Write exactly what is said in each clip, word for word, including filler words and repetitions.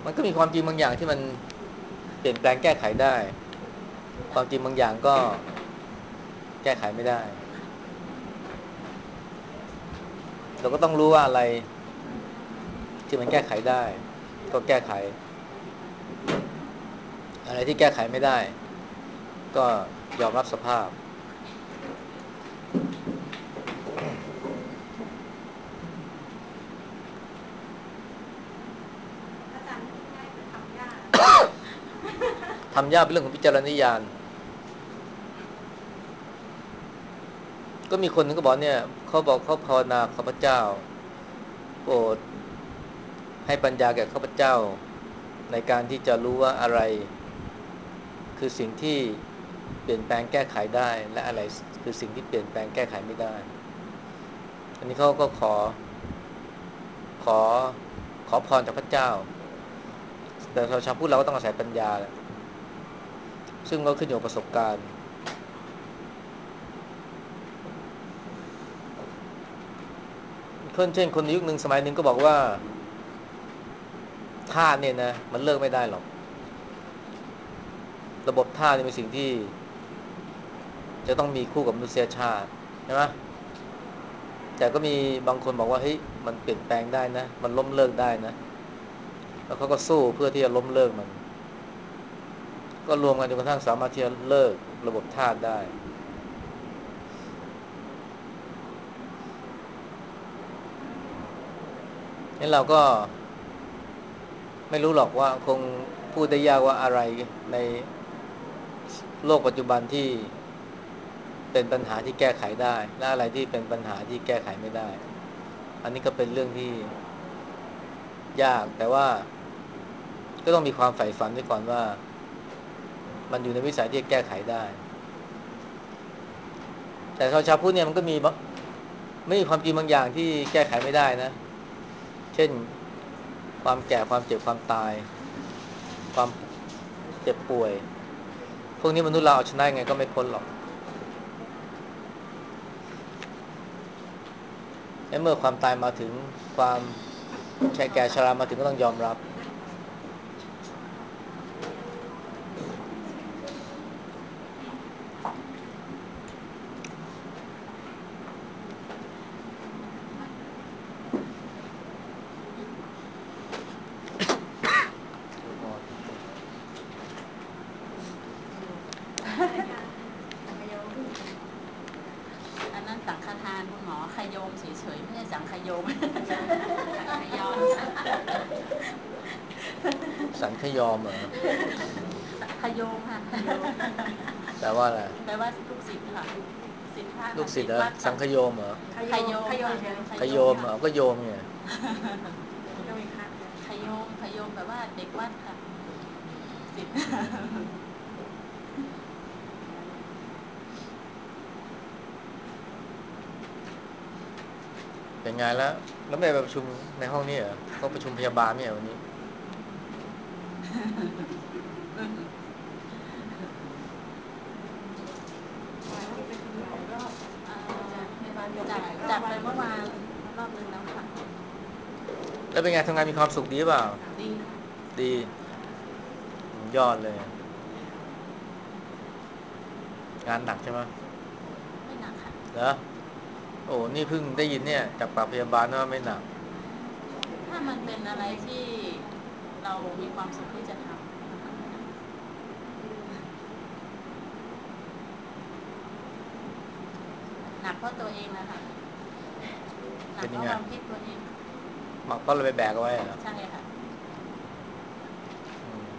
มันก็มีความจริงบางอย่างที่มันเปลี่ยนแปลงแก้ไขได้ความจริงบางอย่างก็แก้ไขไม่ได้เราก็ต้องรู้ว่าอะไรที่มันแก้ไขได้ก็แก้ไขอะไรที่แก้ไขไม่ได้ก็ยอมรับสภาพอาจารย์พูดง่ายแต่ทำยากทำยากเป็นเรื่องของพิจารณญาณก็มีคนนึงก็บอกเนี่ยเขาบอกเขาภาวนาข้าพเจ้าโปรดให้ปัญญาแก่ข้าพเจ้าในการที่จะรู้ว่าอะไรคือสิ่งที่เปลี่ยนแปลงแก้ไขได้และอะไรคือสิ่งที่เปลี่ยนแปลงแก้ไขไม่ได้อันนี้เขาก็ขอขอขอพรจากพระเจ้าแต่เราชาวพุทธเราก็ต้องอาศัยปัญญาแหละซึ่งก็ขึ้นอยู่กับประสบการณ์คนเช่นคนในยุคหนึ่งสมัยหนึ่งก็บอกว่าทาสเนี่ยนะมันเลิกไม่ได้หรอกระบบทาสนี่เป็นสิ่งที่จะต้องมีคู่กับมนุษยชาติใช่ไหมแต่ก็มีบางคนบอกว่าเฮ้ยมันเปลี่ยนแปลงได้นะมันล้มเลิกได้นะแล้วเขาก็สู้เพื่อที่จะล้มเลิกมันก็รวมกันจนกระทั่งสามารถที่จะเลิกระบบทาสได้งั้นเราก็ไม่รู้หรอกว่าคงพูดได้ยากว่าอะไรในโลกปัจจุบันที่เป็นปัญหาที่แก้ไขได้และอะไรที่เป็นปัญหาที่แก้ไขไม่ได้อันนี้ก็เป็นเรื่องที่ยากแต่ว่าก็ต้องมีความใฝ่ฝันไว้ก่อนว่ามันอยู่ในวิสัยที่จะแก้ไขได้แต่ชาวชาวพุทธเนี่ยมันก็มีไม่มีความจริงบางอย่างที่แก้ไขไม่ได้นะเช่นความแก่ความเจ็บความตายความเจ็บป่วยพวกนี้มนุษย์เราเอาชนะยังไงก็ไม่พ้นหรอกและเมื่อความตายมาถึงความแก่แก่ชรามาถึงก็ต้องยอมรับสังคโยมอันนั้นสังฆทานคุณหมอขยมเฉยๆไม่ใช่สังขยมสังขยมสังขยอมเหรอขยมค่ะขยมแปลว่าอะไรแปลว่าลูกศิษย์ค่ะศิษย์พระลูกศิษย์เหรอศิษย์วัดค่ะสังขโยมเหรอขยขมยมขยมค่ะเฉยขขโยยมค่ะมเหรอก็โยมไงก็มีพระเลยขยมขยมแปลว่าเด็กวัดค่ะศิษย์เป็นไงแล้วแล้วไม่ไปประชุมในห้องนี้เหรอก็ประชุมพยาบาลไม่เหรอวันนี้วันนี้ประชุมหลายรอบอาจารย์พยาบาลบอกจัดหลายรอบจัดไปเมื่อวานรอบนึงแล้วค่ะแล้วเป็นไงทำงานมีความสุขดีเปล่าดีค่ะดียอดเลยงานหนักใช่ไหมไม่หนักค่ะเหรอโอ้นี่เพิ่งได้ยินเนี่ยจากปากพยาบาลว่าไม่หนักถ้ามันเป็นอะไรที่เรามีความสุขที่จะทำมันก็ไม่หนักหนักเพราะตัวเองนะคะหนักเพราะเป็นยังไงความคิดตัวเองหมักเพราะเราไปแบกเอาไว้เหรอใช่ค่ะอืม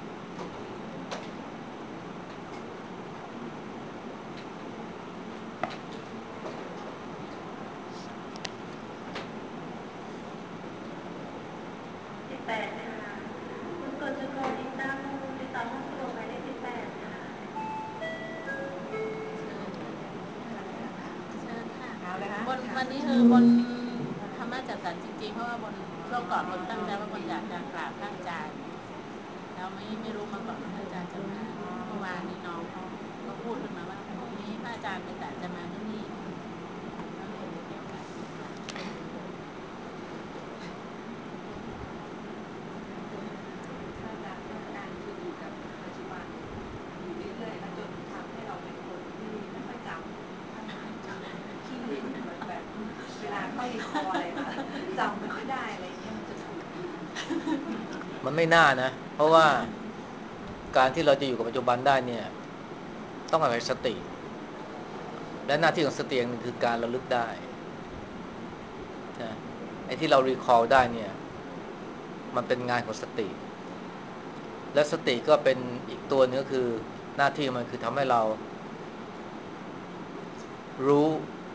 สิบแปดนะคะคุณกฤษกรติดตามติดต่อครอบครัวหมายเลขสิบแปดค่ะเชิญเชิญค่ะเอาเลยคะบนวันนี้คือบนธรรมะจัดสรรจริงๆเพราะว่าบนช่วงก่อนบนตั้งใจว่าบนอยากจะกราบพระอาจารย์เราไม่ไม่รู้มาก่อนว่าพระอาจารย์จะมาเมื่อวานนี้น้องเขาเขาพูดขึ้นมาว่าพรุ่งนี้พระอาจารย์ไปแต่จะมาที่นี่ก็เลยมีโอกาสมากราบมันไม่น่านะเพราะว่าการที่เราจะอยู่กับปัจจุบันได้เนี่ยต้องอาศัยสติและหน้าที่ของสติอย่างหนึ่งคือการระลึกได้นะไอ้ที่เรา recall ได้เนี่ยมันเป็นงานของสติและสติก็เป็นอีกตัวนึงก็คือหน้าที่มันคือทำให้เรารู้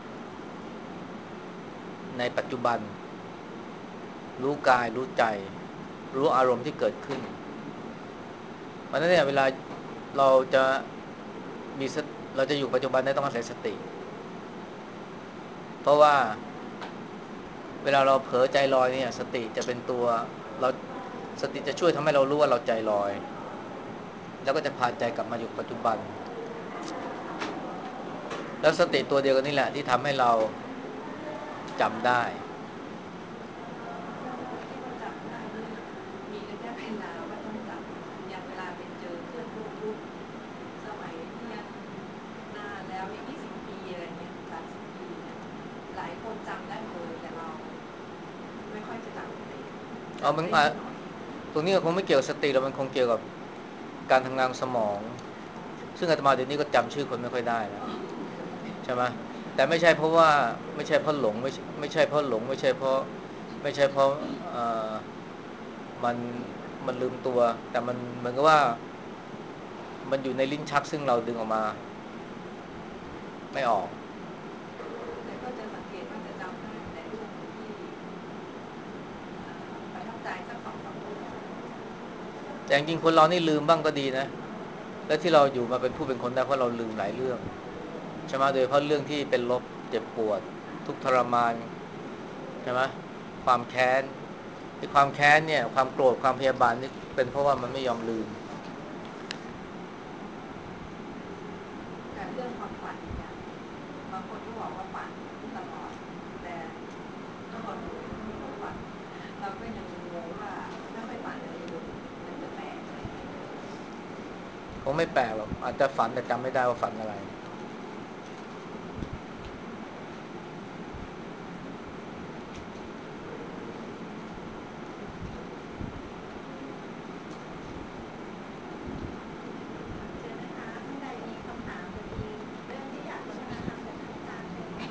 ในปัจจุบันรู้กายรู้ใจรู้อารมณ์ที่เกิดขึ้นเพราะฉะนั้นเนี่ยเวลาเราจะมีเราจะอยู่ปัจจุบันได้ต้องอาศัยสติเพราะว่าเวลาเราเผลอใจลอยเนี่ยสติจะเป็นตัวเราสติจะช่วยทำให้เรารู้ว่าเราใจลอยแล้วก็จะพาใจกลับมาอยู่ปัจจุบันแล้วสติตัวเดียวกันนี่แหละที่ทำให้เราจำได้ที่เราจับได้นี่มีระยะเวลาว่าต้องจับอย่างเวลาไปเจอเพื่อนร่วมรุ่นสมัยที่ยังนานแล้วยี่สิบปีอะไรเงี้ยสามสิบปีเนี่ยหลายคนจำได้หมดเลยแต่เราไม่ค่อยจะจำได้เอามันจำได้นิดหน่อยตรงนี้ก็คงไม่เกี่ยวกับสติแล้วมันคงเกี่ยวกับการทำงานสมองซึ่งอาตมาเดี๋ยวนี้ก็จำชื่อคนไม่ค่อยได้แล้วใช่ไหมแต่ไม่ใช่เพราะว่าไม่ใช่เพราะหลงไม่ไม่ใช่เพราะหลงไม่ใช่เพราะไม่ใช่เพราะเอ่อมันมันลืมตัวแต่มันเหมือนกับว่ามันอยู่ในลิ้นชักซึ่งเราดึงออกมาไม่ออกแต่ก็จะสังเกตว่าจะจำได้แต่เรื่องที่ประทับใจสักสองสามเรื่องแต่จริงๆคนเรานี่ลืมบ้างก็ดีนะและที่เราอยู่มาเป็นผู้เป็นคนได้เพราะเราลืมหลายเรื่องใช่ไหมโดยเฉพาะเรื่องที่เป็นลบเจ็บปวดทุกข์ทรมานใช่ไหมความแค้นไอ้ความแค้นเนี่ยความโกรธความพยาบาทนี่เป็นเพราะว่ามันไม่ยอมลืมแต่เรื่องความฝันเนี่ยบางคนก็บอกว่าฝันตลอดแต่ก็พอดูความฝันเราก็ยังงงว่าไม่ค่อยฝันอะไรเลยมันจะแปลกอะไรไหมคงไม่แปลกหรอกอาจจะฝันแต่จำไม่ได้ว่าฝันอะไรเชิญนะคะท่านใดมีคำถามหรือมีเรื่องที่อยากสนทนาธรรมกับท่านอาจารย์เชิญค่ะ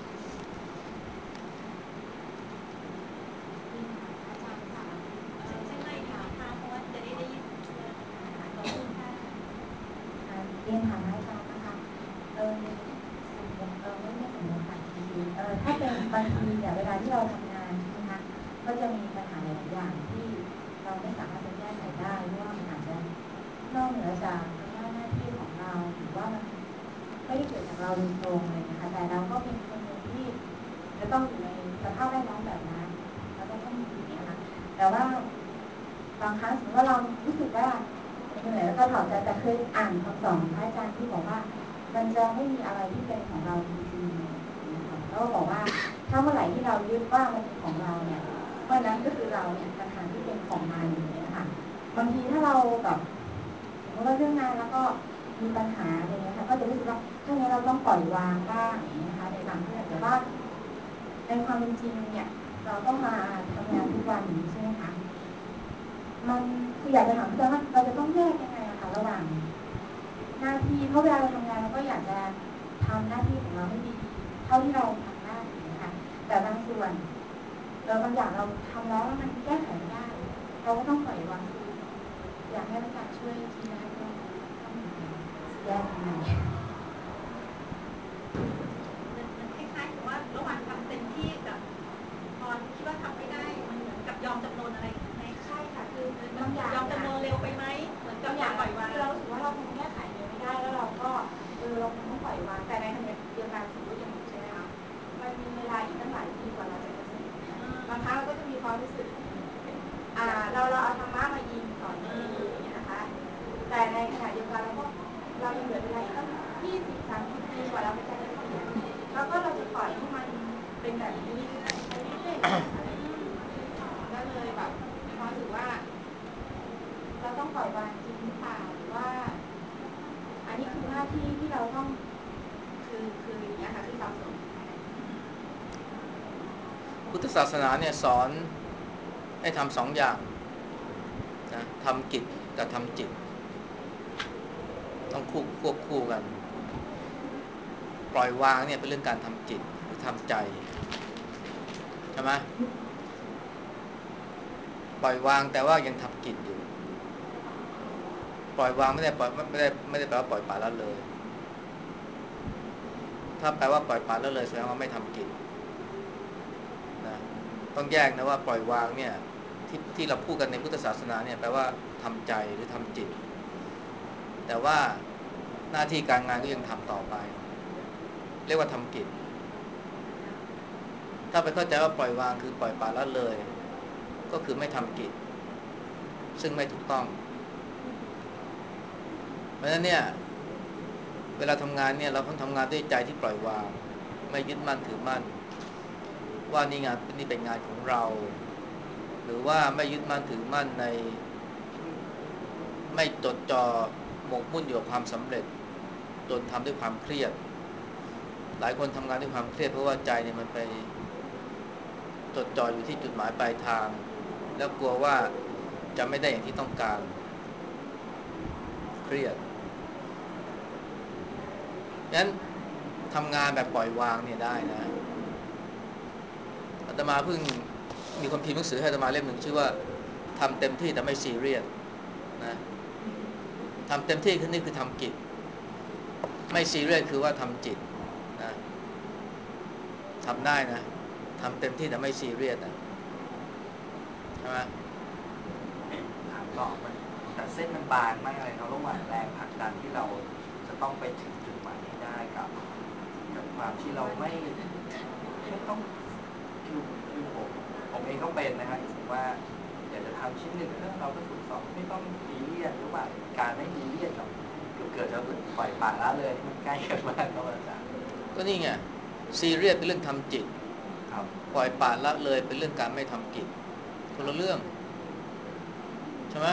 อาจารย์ค่ะเอ่อใช้ไมค์ดีไหมคะเพราะว่าจะได้ได้ยินขอบคุณค่ะเรียนถามอาจารย์นะคะเออสมมติเออไม่ไม่สมมติค่ะจริงๆเออถ้าเป็นบางทีเนี่ยเวลาที่เราทำงานใช่ไหมคะก็จะมีปัญหาหลายๆอย่างที่เราไม่สามารถจะแก้ไขได้เพราะว่ามันอาจจะนอกเหนือจากอำนาจหน้าที่ของเราหรือว่ามันไม่ได้เกิดจากเราโดยตรงอะไรนะคะแต่เราก็เป็นคนหนึ่งที่จะต้องอยู่ในสภาพแวดล้อมแบบนั้นแล้วก็ต้องอยู่เนี่ยค่ะแต่ว่าบางครั้งสมมติว่าเรารู้สึกว่าเหนื่อยแล้วก็ถอดใจแต่เคยอ่านคำสอนพระอาจารย์ที่บอกว่ามันจะไม่มีอะไรที่เป็นของเราจริงๆนะคะแล้วก็บอกว่าถ้าเมื่อไหร่ที่เรายึดว่ามันเป็นของเราเนี่ยเมื่อนั้นก็คือเราเนี่ยต่างหากที่เป็นของมันอย่างเงี้ยค่ะบางทีถ้าเราแบบสมมติว่าเรื่องงานแล้วก็มีปัญหาอะไรเงี้ยค่ะก็จะรู้สึกว่าถ้างั้นเราต้องปล่อยวางบ้างอย่างเงี้ยนะคะในบางเรื่องแต่ว่าในความเป็นจริงเนี่ยเราต้องมาทำงานทุกวันอย่างนี้ใช่ไหมคะมันคืออยากจะถามอาจารย์ว่าเราจะต้องแยกยังไงอะคะระหว่างหน้าที่เพราะเวลาเราทำงานเราก็อยากจะทำหน้าที่ของเราให้ดีเท่าที่เราทำได้อย่างนี้ค่ะแต่บางส่วนเออบางอย่างเราทำแล้วแล้วมันแก้ไขไม่ได้เราก็ต้องปล่อยวางคืออยากให้อาจารย์ช่วยชี้แนะว่าต้องแยกยังไงมันมันคล้ายๆกับว่าระหว่างทำเต็มที่กับพอคิดว่าทำไม่ได้มันเหมือนกับยอมจำนนอะไรอย่างนี้ไหมใช่ค่ะคือบางอย่างยอมจำนนเร็วไปไหมเหมือนกับางอย่างบปล่อยวางคือเรารู้สึกว่าเราคงแก้ไขเลยไม่ได้แล้วเราก็เออเราคงต้องปล่อยวางแต่ในขณะเดียวกันสมมติอย่างใช่ไหมคะมันมีเวลาอีกตั้งหลายปีกว่าเราจะเกษียณเนี่ยบางครั้งเราก็จะมีความรู้สึกอ่าเราเราเอาธรรมะมาอิงสอนตัวเองอย่างเงี้ยนะคะแต่ในขณะเดียวกันเราก็เรายังเหลือเวลาอีกตั้งยี่สิบสามสิบปีกว่าเราจะเกษียณแล้วก็เราจะปล่อยให้มันเป็นแบบนี้เรื่อยๆไปเรื่อยๆอะไรอย่างเงี้ยก็เลยแบบมีความรู้สึกว่าเราต้องปล่อยวางจริงหรือเปล่าหรือว่าอันนี้คือหน้าที่ที่เราต้องคือคืออย่างเงี้ยค่ะคือสับสนพุทธศาสนาเนี่ยสอนให้ทำสองอย่างนะทำกิจกับทำจิตต้องคู่ควบคู่กันปล่อยวางเนี่ยเป็นเรื่องการทำจิตหรือทำใจใช่ไหมปล่อยวางแต่ว่ายังทำกิจอยู่ปล่อยวางไม่ได้ปล่อยไม่ได้ไม่ได้แปลว่าปล่อยปละละเลยถ้าแปลว่าปล่อยปละละเลยแสดงว่าไม่ทำกิจนะต้องแยกนะว่าปล่อยวางเนี่ยที่ที่เราพูดกันในพุทธศาสนาเนี่ยแปลว่าทำใจหรือทำจิตแต่ว่าหน้าที่การงานก็ยังทำต่อไปเรียกว่าทำกิจถ้าไปเข้าใจว่าปล่อยวางคือปล่อยปละละเลยก็คือไม่ทำกิจซึ่งไม่ถูกต้องเพราะฉะนั้นเนี่ยเวลาทำงานเนี่ยเราต้องทำงานด้วยใจที่ปล่อยวางไม่ยึดมั่นถือมั่นว่านี่งานนี่เป็นงานของเราหรือว่าไม่ยึดมั่นถือมั่นในไม่จดจ่อหมกมุ่นอยู่กับความสำเร็จจนทำด้วยความเครียดหลายคนทำงานด้วยความเครียดเพราะว่าใจเนี่ยมันไปจดจ่ออยู่ที่จุดหมายปลายทางแล้วกลัวว่าจะไม่ได้อย่างที่ต้องการเครียดงั้นทำงานแบบปล่อยวางเนี่ยได้นะอาตมาเพิ่งมีคนพิมพ์หนังสือให้อาตมาเล่มหนึ่งชื่อว่าทำเต็มที่แต่ไม่ซีเรียสนะทำเต็มที่คือนี่คือทำกิจไม่ซีเรียสคือว่าทำจิตนะทำได้นะทำเต็มที่แต่ไม่ซีเรียสนะใช่ไหมถามต่อมันแต่เส้นมันบางมากเลยครับระหว่างแรงผลักดันที่เราจะต้องไปถึงจุดหมายนี้ได้กับกับความที่เราไม่ไม่ต้องคือคือผมผมเองก็เป็นนะฮะรู้สึกว่าอยากจะทำชิ้นหนึ่งแล้วเราก็ถูกสอนไม่ต้องซีเรียสระหว่างการไม่ซีเรียสกับเกิดจะปล่อยปละละเลยมันใกล้กันมากครับอาจารย์ก็นี่ไงซีเรียสเป็นเรื่องทำจิตปล่อยปละละเลยเป็นเรื่องการไม่ทำกิจคนละเรื่องใช่ไหม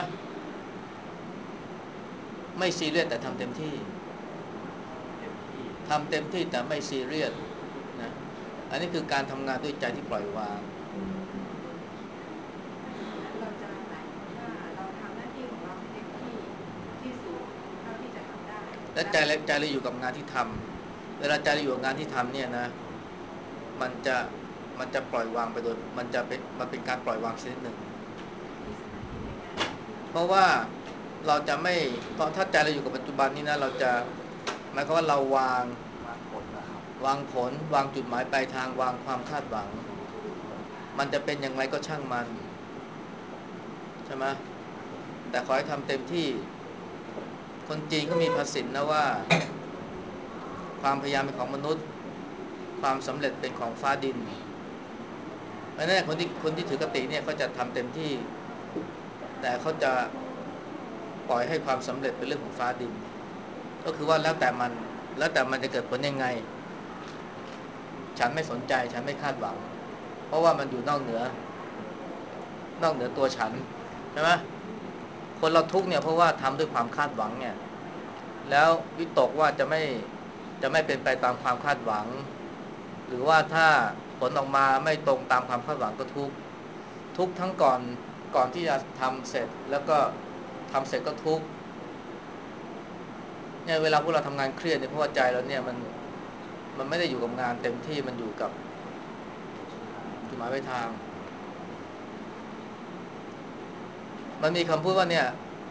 ไม่ซีเรียสแต่ทำเต็มที่ทำเต็มที่แต่ไม่ซีเรียสนะอันนี้คือการทำงานด้วยใจที่ปล่อยวางเราจะหมายถึงว่าเราทำหน้าที่ของเราให้เต็มที่ที่สุดเท่าที่จะทำได้และใจใจเราอยู่กับงานที่ทำเวลาใจเราอยู่กับงานที่ทำเนี่ยนะมันจะมันจะปล่อยวางไปโดยมันจะเป็นมันเป็นการปล่อยวางชนิดหนึ่งเพราะว่าเราจะไม่ตอนถ้าใจเราอยู่กับปัจจุบันนี้นะเราจะหมายความว่าเราวางวางผลนะครับวางผลวางจุดหมายปลายทางวางความคาดหวังมันจะเป็นอย่างไรก็ช่างมันใช่ไหมแต่ขอให้ทำเต็มที่คนจีนก็มีภาษิตนะว่าความพยายามเป็นของมนุษย์ความสำเร็จเป็นของฟ้าดินเพราะฉะนั้นคนที่คนที่ถือกติเนี่ยเขาจะทำเต็มที่แต่เขาจะปล่อยให้ความสำเร็จเป็นเรื่องของฟ้าดินก็คือว่าแล้วแต่มันแล้วแต่มันจะเกิดผลยังไงฉันไม่สนใจฉันไม่คาดหวังเพราะว่ามันอยู่นอกเหนือนอกเหนือตัวฉันใช่ไหมคนเราทุกข์เนี่ยเพราะว่าทำด้วยความคาดหวังเนี่ยแล้ววิตกว่าจะไม่จะไม่เป็นไปตามความคาดหวังหรือว่าถ้าผลออกมาไม่ตรงตามความคาดหวังก็ทุกข์ทุกข์ทั้งก่อนก่อนที่จะทำเสร็จแล้วก็ทำเสร็จก็ทุกข์เนี่ยเวลาพวกเราทำงานเครียดเนี่ยเพราะว่าใจเราเนี่ยมันมันไม่ได้อยู่กับงานเต็มที่มันอยู่กับจุดหมายปลายทางมันมีคำพูดว่าเนี่ย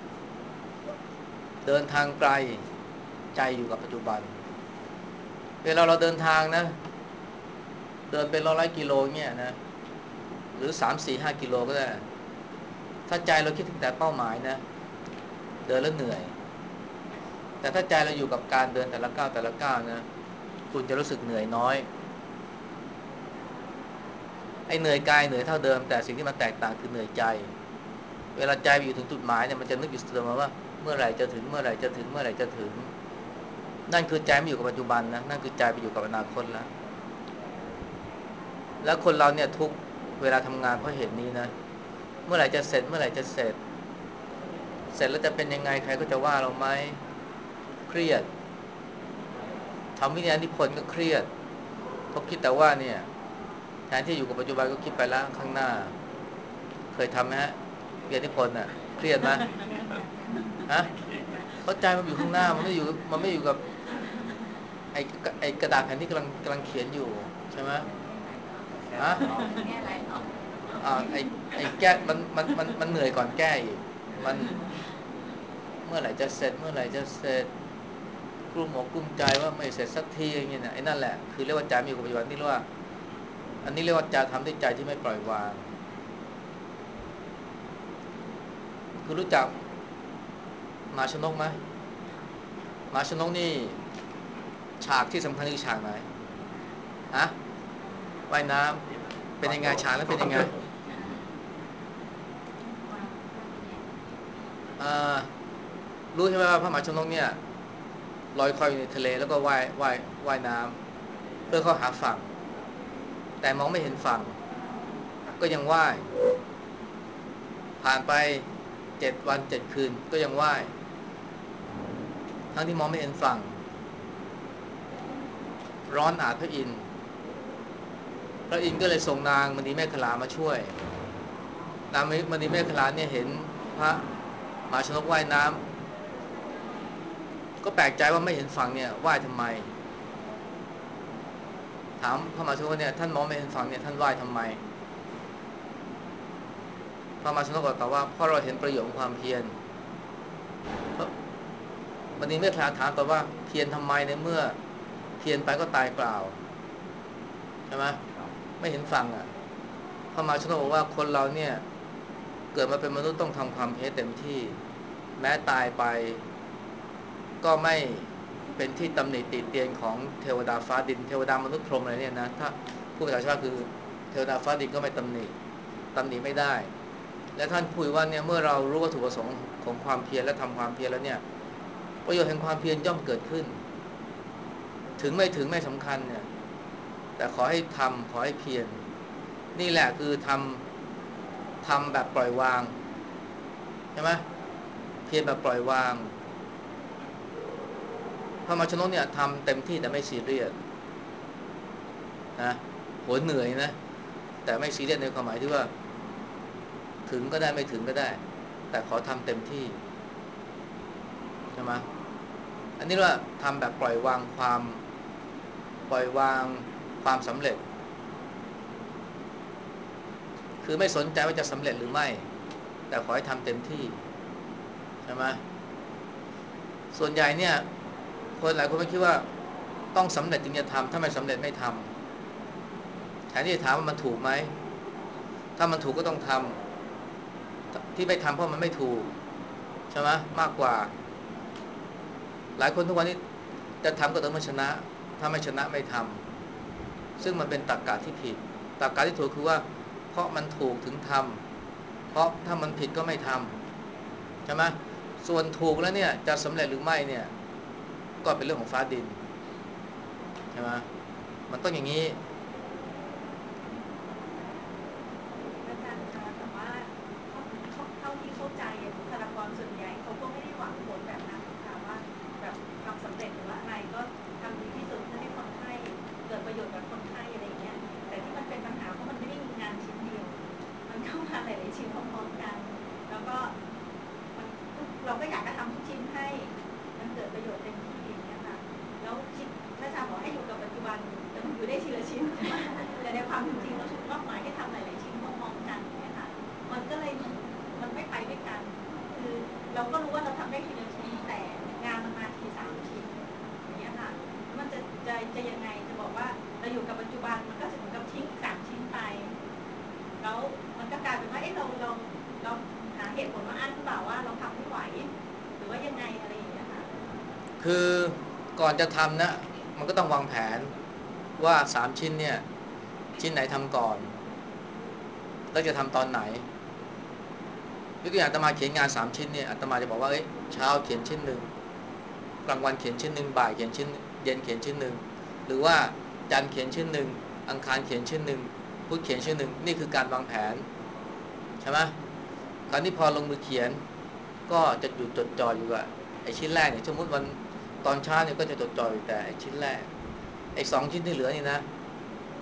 เดินทางไกลใจอยู่กับปัจจุบันเวลาเราเดินทางนะเดินเป็นร้อยๆกิโลเนี่ยนะหรือสาม สี่ ห้ากิโลก็ได้ถ้าใจเราคิดถึงแต่เป้าหมายนะเดินแล้วเหนื่อยแต่ถ้าใจเราอยู่กับการเดินแต่ละก้าวแต่ละก้าวนะคุณจะรู้สึกเหนื่อยน้อยไอ้เหนื่อยกายเหนื่อยเท่าเดิมแต่สิ่งที่มันแตกต่างคือเหนื่อยใจเวลาใจไปอยู่ถึงจุดหมายเนี่ยมันจะนึกอยู่เสมอว่าเมื่อไหร่จะถึงเมื่อไหร่จะถึงเมื่อไหร่จะถึงนั่นคือใจไม่อยู่กับปัจจุบันนะนั่นคือใจไปอยู่กับอนาคตแล้วแล้วคนเราเนี่ยทุกเวลาทำงานเพราะเหตุนี้นะเมื่อไหร่จะเสร็จเมื่อไหร่จะเสร็จเสร็จแล้วจะเป็นยังไงใครก็จะว่าเราไหมเครียดทำวิญญาณนิพนธ์ก็เครียดเพราะคิดแต่ว่าเนี่ยแทนที่อยู่กับปัจจุบันก็คิดไปแล้วข้างหน้าเคยทำไหมฮะวิญญาณนิพนธ์น่ะเครียดไหมฮะเพราะใจมันอยู่ข้างหน้ามันไม่อยู่มันไม่อยู่กับไอ้ไอ้กระดาษแผ่นที่กำลังกำลังเขียนอยู่ใช่ไหมฮะแก้อะไรออกอ่าไอ้ไอ้แก้มันมันมันมันเหนื่อยก่อนแก้อีกมันเมื่อไหร่จะเสร็จเมื่อไหร่จะเสร็จกลุ้มอกกลุ้มใจว่าไม่เสร็จสักทีอย่างเงี้ยนะไอ้นั่นแหละคือเรียกว่าใจไม่อยู่กับปัจจุบันนี่เรียกว่าอันนี้เรียกว่าใจทำด้วยใจที่ไม่ปล่อยวางคือรู้จักหมาชนกไหมหมาชนกนี่ฉากที่สำคัญคือฉากไหนฮะว่ายน้ำเป็นยังไงฉากแล้วเป็นยังไงอ่ารู้ใช่ไหมว่าพระมหาชนกเนี่ยลอยคอยอยู่ในทะเลแล้วก็ว่ายว่ายว่ายน้ำเพื่อเข้าหาฝั่งแต่มองไม่เห็นฝั่งก็ยังว่ายผ่านไปเจ็ดวันเจ็ดคืนก็ยังว่ายทั้งที่มองไม่เห็นฝั่งร้อนอาบพระอินทร์พระอินทร์ก็เลยส่งนางมณีเมขลามาช่วยนางมณีเมขลาเนี่ยเห็นพระมหาชนกว่ายน้ำก็แปลกใจว่าไม่เห็นฝั่งเนี่ยว่ายทำไมถามพระมหาชนกเนี่ยท่านมองไม่เห็นฝั่งเนี่ยท่านว่ายทำไมพระมหาชนกก็ตอบว่าเพราะเราเห็นประโยชน์ของความเพียรมณีเมขลาถามต่อว่าเพียรทำไมในเมื่อเพียรไปก็ตายเปล่าใช่ไหมไม่เห็นฝั่งอ่ะพระมหาชนกบอกว่าคนเราเนี่ยเกิดมาเป็นมนุษย์ต้องทำความเพียรเต็มที่แม้ตายไปก็ไม่เป็นที่ตำหนิติเตียนของเทวดาฟ้าดินเทวดามนุษย์พรหมอะไรเนี่ยนะถ้าผู้ภาษาชาวคือเทวดาฟ้าดินก็ไม่ตำหนิตำหนิไม่ได้และท่านพูดว่าเนี่ยเมื่อเรารู้วัตถุประสงค์ของความเพียรและทำความเพียรแล้วเนี่ยประโยชน์แห่งความเพียรย่อมเกิดขึ้นถึงไม่ถึงไม่สำคัญเนี่ยแต่ขอให้ทำขอให้เพียรนี่แหละคือทำทำแบบปล่อยวางใช่ไหมเพียรแบบปล่อยวางพระมหาชนกเนี่ยทำเต็มที่แต่ไม่ซีเรียสนะโหเหนื่อยนะแต่ไม่ซีเรียสในความหมายที่ว่าถึงก็ได้ไม่ถึงก็ได้แต่ขอทำเต็มที่ใช่ไหมอันนี้ว่าทำแบบปล่อยวางความปล่อยวางความสำเร็จคือไม่สนใจว่าจะสำเร็จหรือไม่แต่ขอให้ทำเต็มที่ใช่ไหมส่วนใหญ่เนี่ยคนหลายคนไม่คิดว่าต้องสำเร็จจึงจะทำถ้าไม่สำเร็จไม่ทำแทนที่จะถามว่ามันถูกไหมถ้ามันถูกก็ต้องทำที่ไม่ทำเพราะมันไม่ถูกใช่ไหมมากกว่าหลายคนทุกวันนี้จะทำก็ต้องมาชนะถ้าไม่ชนะไม่ทำซึ่งมันเป็นตรรกะที่ผิดตรรกะที่ถูกคือว่าเพราะมันถูกถึงทำเพราะถ้ามันผิดก็ไม่ทำใช่ไหมส่วนถูกแล้วเนี่ยจะสำเร็จหรือไม่เนี่ยก็เป็นเรื่องของฟ้าดินใช่ไหมมันต้องอย่างนี้อาจารย์คะแต่ว่าเท่าที่เข้าใจบุคลากรส่วนใหญ่เขาก็ไม่ได้หวังผลแบบนั้นนะคะว่าแบบทำสำเร็จหรือว่าอะไรก็ทำดีที่สุดเพื่อให้คนไข้เกิดประโยชน์กับคนไข้อะไรอย่างเงี้ยแต่ที่มันเป็นปัญหาเพราะมันไม่ได้มีงานชิ้นเดียวมันเข้ามาหลายๆชิ้นพร้อมๆกันแล้วก็มันเราก็อยากจะทำทุกชิ้นให้มันเกิดประโยชน์เต็มที่อย่างเงี้ยค่ะแล้วคิดถ้าอาจารย์บอกให้อยู่กับปัจจุบันแต่มันอยู่ได้ทีละชิ้นใช่ไหมแต่ในความเป็นจริงเราถูกมอบหมายให้ทำหลายๆชิ้นพร้อมๆกันเนี่ยค่ะมันก็เลยมันไม่ไปด้วยกันคือเราก็รู้ว่าเราทำได้ทีละชิ้นแต่งานมันมาทีสามชิ้นอย่างเงี้ยค่ะแล้วมันจะจะจะยังไงจะบอกว่าเราอยู่กับปัจจุบันมันก็จะเหมือนกับทิ้งอีกสามชิ้นไปแล้วมันก็กลายเป็นว่าเอ๊ะเราเราเราหาเหตุผลมาอ้างหรือเปล่าว่าเราทำไม่ไหวหรือว่ายังไงอะไรอย่างเงี้ยค่ะคือก่อนจะทำนะมันก็ต้องวางแผนว่าสามชิ้นเนี่ยชิ้นไหนทำก่อนแล้วจะทำตอนไหนยกตัวอย่างอาตมาเขียนงานสามชิ้นเนี่ยอาตมาจะบอกว่าเอ้ยเช้าเขียนชิ้นหนึ่งกลางวันเขียนชิ้นหนึ่งบ่ายเขียนชิ้นเย็นเขียนชิ้นหนึ่งหรือว่าจันทร์เขียนชิ้นหนึ่งอังคารเขียนชิ้นหนึ่งพุธเขียนชิ้นหนึ่งนี่คือการวางแผนใช่ไหมคราวนี้พอลงมือเขียนก็จะหยุดจดจ่ออยู่กับไอ้ชิ้นแรกเนี่ยสมมติวันตอนเช้าเนี่ยก็จะจดจ่ออยู่แต่ไอ้ชิ้นแรกไอ้สองชิ้นที่เหลือนี่นะ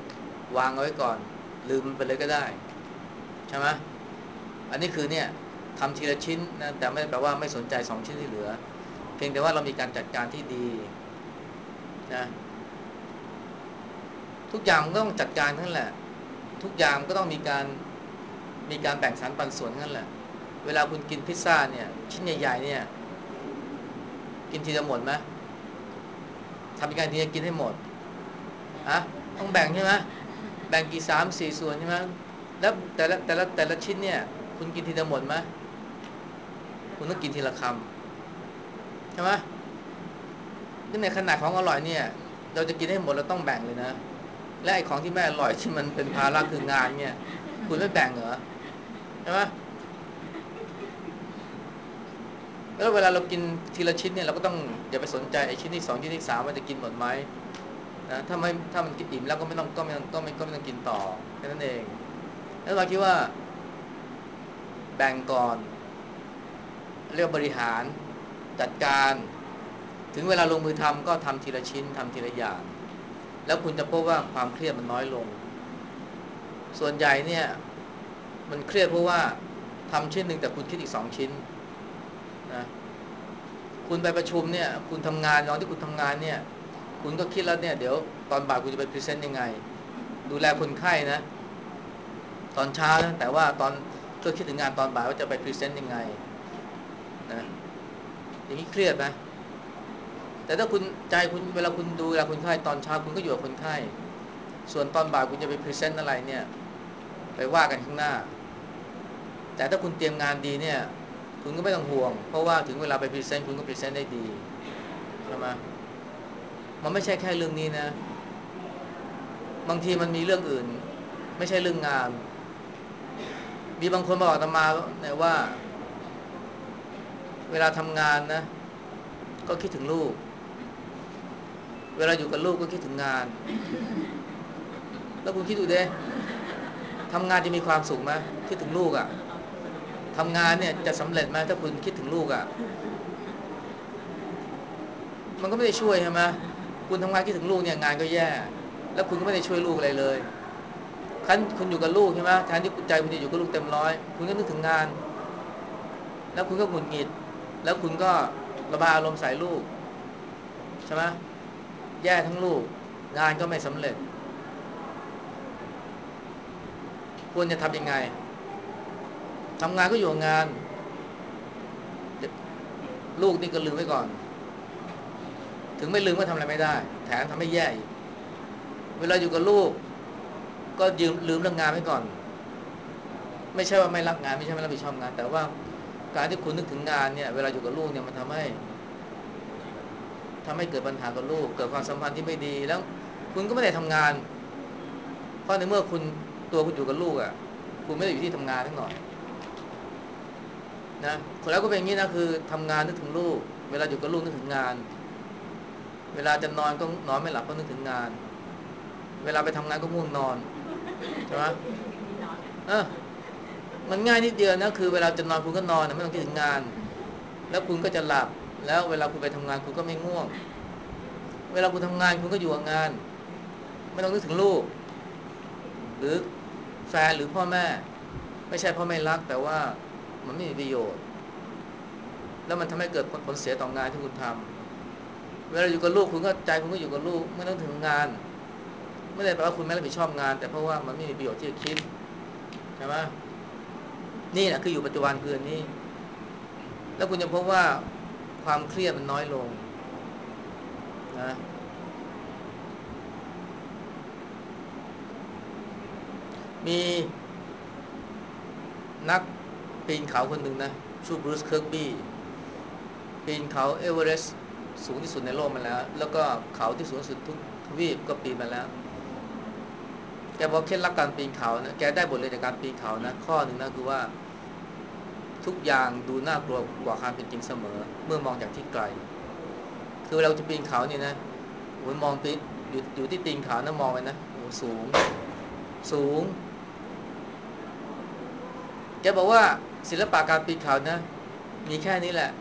วางเอาไว้ก่อนลืมไปเลยก็ได้ใช่ไหมอันนี้คือเนี่ยทำทีละชิ้นนะแต่ไม่แปลว่าไม่สนใจสองชิ้นที่เหลือเพียงแต่ว่าเรามีการจัดการที่ดีนะทุกอย่างมันก็ต้องจัดการทั้งนั้นแหละทุกอย่างก็ต้องมีการมีการแบ่งสรรปันส่วนทั้งนั้นแหละเวลาคุณกินพิซซ่าเนี่ยชิ้นใหญ่ๆเนี่ยกินทีละหมดไหมทำการทีจะกินให้หมดอะต้องแบ่งใช่ไหมแบ่งกี่สามสี่ส่วนใช่ไหมแล้วแต่ละแต่ละแต่ละชิ้นเนี่ยคุณกินทีละหมดไหมคุณต้องกินทีละคำใช่ไหมนี่ในขนาดของอร่อยเนี่ยเราจะกินให้หมดเราต้องแบ่งเลยนะและไอ้ของที่ไม่อร่อยที่มันเป็นภาระคืองานเนี่ยคุณไม่แบ่งเหรอใช่ไหมแล้วเวลาเรากินทีละชิ้นเนี่ยเราก็ต้องอย่าไปสนใจไอ้ชิ้นที่สองชิ้นที่สามว่าจะกินหมดไหมนะถ้าไม่ถ้ามันกินอิ่มแล้วก็ไม่ต้องก็ไม่ต้องก็ไม่ก็ไม่ต้องกินต่อแค่นั้นเองแล้วเราคิดว่าแบ่งก่อนเรียกบริหารจัดการถึงเวลาลงมือทำก็ทำทีละชิ้นทำทีละอย่างแล้วคุณจะพบว่าความเครียดมันน้อยลงส่วนใหญ่เนี่ยมันเครียดเพราะว่าทำชิ้นหนึ่งแต่คุณคิดอีกสองชิ้นนะคุณไปประชุมเนี่ยคุณทำงานตอนที่คุณทำงานเนี่ยคุณก็คิดแล้วเนี่ยเดี๋ยวตอนบ่ายคุณจะไปพรีเซนต์ยังไงดูแลคนไข้นะตอนเช้านะแต่ว่าตอนก็คิดถึงงานตอนบ่ายว่าจะไปพรีเซนต์ยังไงนะอย่างนี้เครียดไหมแต่ถ้าคุณใจคุณเวลาคุณดูเวลาคนไข้ตอนเช้าคุณก็อยู่กับคนไข้ส่วนตอนบ่ายคุณจะไปพรีเซนต์อะไรเนี่ยไปว่ากันข้างหน้าแต่ถ้าคุณเตรียมงานดีเนี่ยคุณก็ไม่ต้องห่วงเพราะว่าถึงเวลาไปพรีเซนต์คุณก็พรีเซนต์ได้ดีใช่ไหมมันไม่ใช่แค่เรื่องนี้นะบางทีมันมีเรื่องอื่นไม่ใช่เรื่องงานมีบางคนบอกอาตมาเนี่ยว่าเวลาทำงานนะก็คิดถึงลูกเวลาอยู่กับลูกก็คิดถึงงานแล้วคุณคิดดูดิทำงานจะมีความสุขไหมคิดถึงลูกอ่ะทำงานเนี่ยจะสำเร็จไหมถ้าคุณคิดถึงลูกอ่ะมันก็ไม่ได้ช่วยใช่ไหมคุณทำงานคิดถึงลูกเนี่ยงานก็แย่แล้วคุณก็ไม่ได้ช่วยลูกอะไรเลยคันคุณอยู่กับลูกใช่ไหมแทนที่ใจคุณจะอยู่กับลูกเต็มร้อยคุณก็นึกถึงงานแล้วคุณก็หงุดหงิดแล้วคุณก็ระบายอารมณ์ใส่ลูกใช่ไหมแย่ทั้งลูกงานก็ไม่สำเร็จควรจะทำยังไงทำงานก็อยู่กับงานลูกนี่ก็ลืมไว้ก่อนถึงไม่ลืมก็ทำอะไรไม่ได้แถมทำให้แย่อีกเวลาอยู่กับลูกก็ยืมลืมเรื่องงานไว้ก่อนไม่ใช่ว่าไม่รักงานไม่ใช่ไม่รับผิดชอบงานแต่ว่าการที่คุณนึกถึงงานเนี่ยเวลาอยู่กับลูกเนี่ยมันทำให้ทำให้เกิดปัญหากับลูกเกิดความสัมพันธ์ที่ไม่ดีแล้วคุณก็ไม่ได้ทำงานเพราะในเมื่อคุณตัวคุณอยู่กับลูกอ่ะคุณไม่ได้อยู่ที่ทำงานทั้งหน่อยนะคนแล้วก็เป็นอย่างนี้นะคือทำงานนึกถึงลูกเวลาอยู่กับลูกนึกถึงงานเวลาจะนอนก็นอนไม่หลับก็นึกถึงงานเวลาไปทำงานก็ง่วงนอนใช่ไหมเออมันง่ายนิดเดียวนะคือเวลาจะนอนคุณก็นอนไม่ต้องคิดถึงงานแล้วคุณก็จะหลับแล้วเวลาคุณไปทำงานคุณก็ไม่ง่วงเวลาคุณทำงานคุณก็อยู่กับงานไม่ต้องนึกถึงลูกหรือแฟนหรือพ่อแม่ไม่ใช่พ่อไม่รักแต่ว่ามันไม่มีประโยชน์แล้วมันทำให้เกิดผลเสียต่องานที่คุณทำเวลาอยู่กับลูกคุณก็ใจคุณก็อยู่กับลูกไม่ต้องถึงงานไม่ได้แปลว่าคุณไม่รับผิดชอบงานแต่เพราะว่ามันไม่มีประโยชน์ที่จะคิดใช่ไหมนี่แหละคืออยู่ปัจจุบันคืออันนี้แล้วคุณจะพบว่าความเครียดมันน้อยลงนะมีนักปีนเขาคนหนึ่งนะชื่อบรูซเคิร์กบี้ปีนเขาเอเวอเรสต์สูงที่สุดในโลกมาแล้วแล้วก็เขาที่สูงสุดทุกทวีปก็ปีนมาแล้วแกบอกเคล็ดลับการปีนเขานะแกได้บทเรียนจากการปีนเขานะข้อหนึ่งนะคือว่าทุกอย่างดูน่ากลัวกว่าความเป็นจริงเสมอเมื่อมองจากที่ไกลคือเราจะปีนเขาเนี่ยนะโอ้ยมองปีอยู่อยู่ที่ตีนเขานะมองไปนะโอ้สูงสูงแกบอกว่าศิลปะการปีนเขานะมีแค่นี้แหละ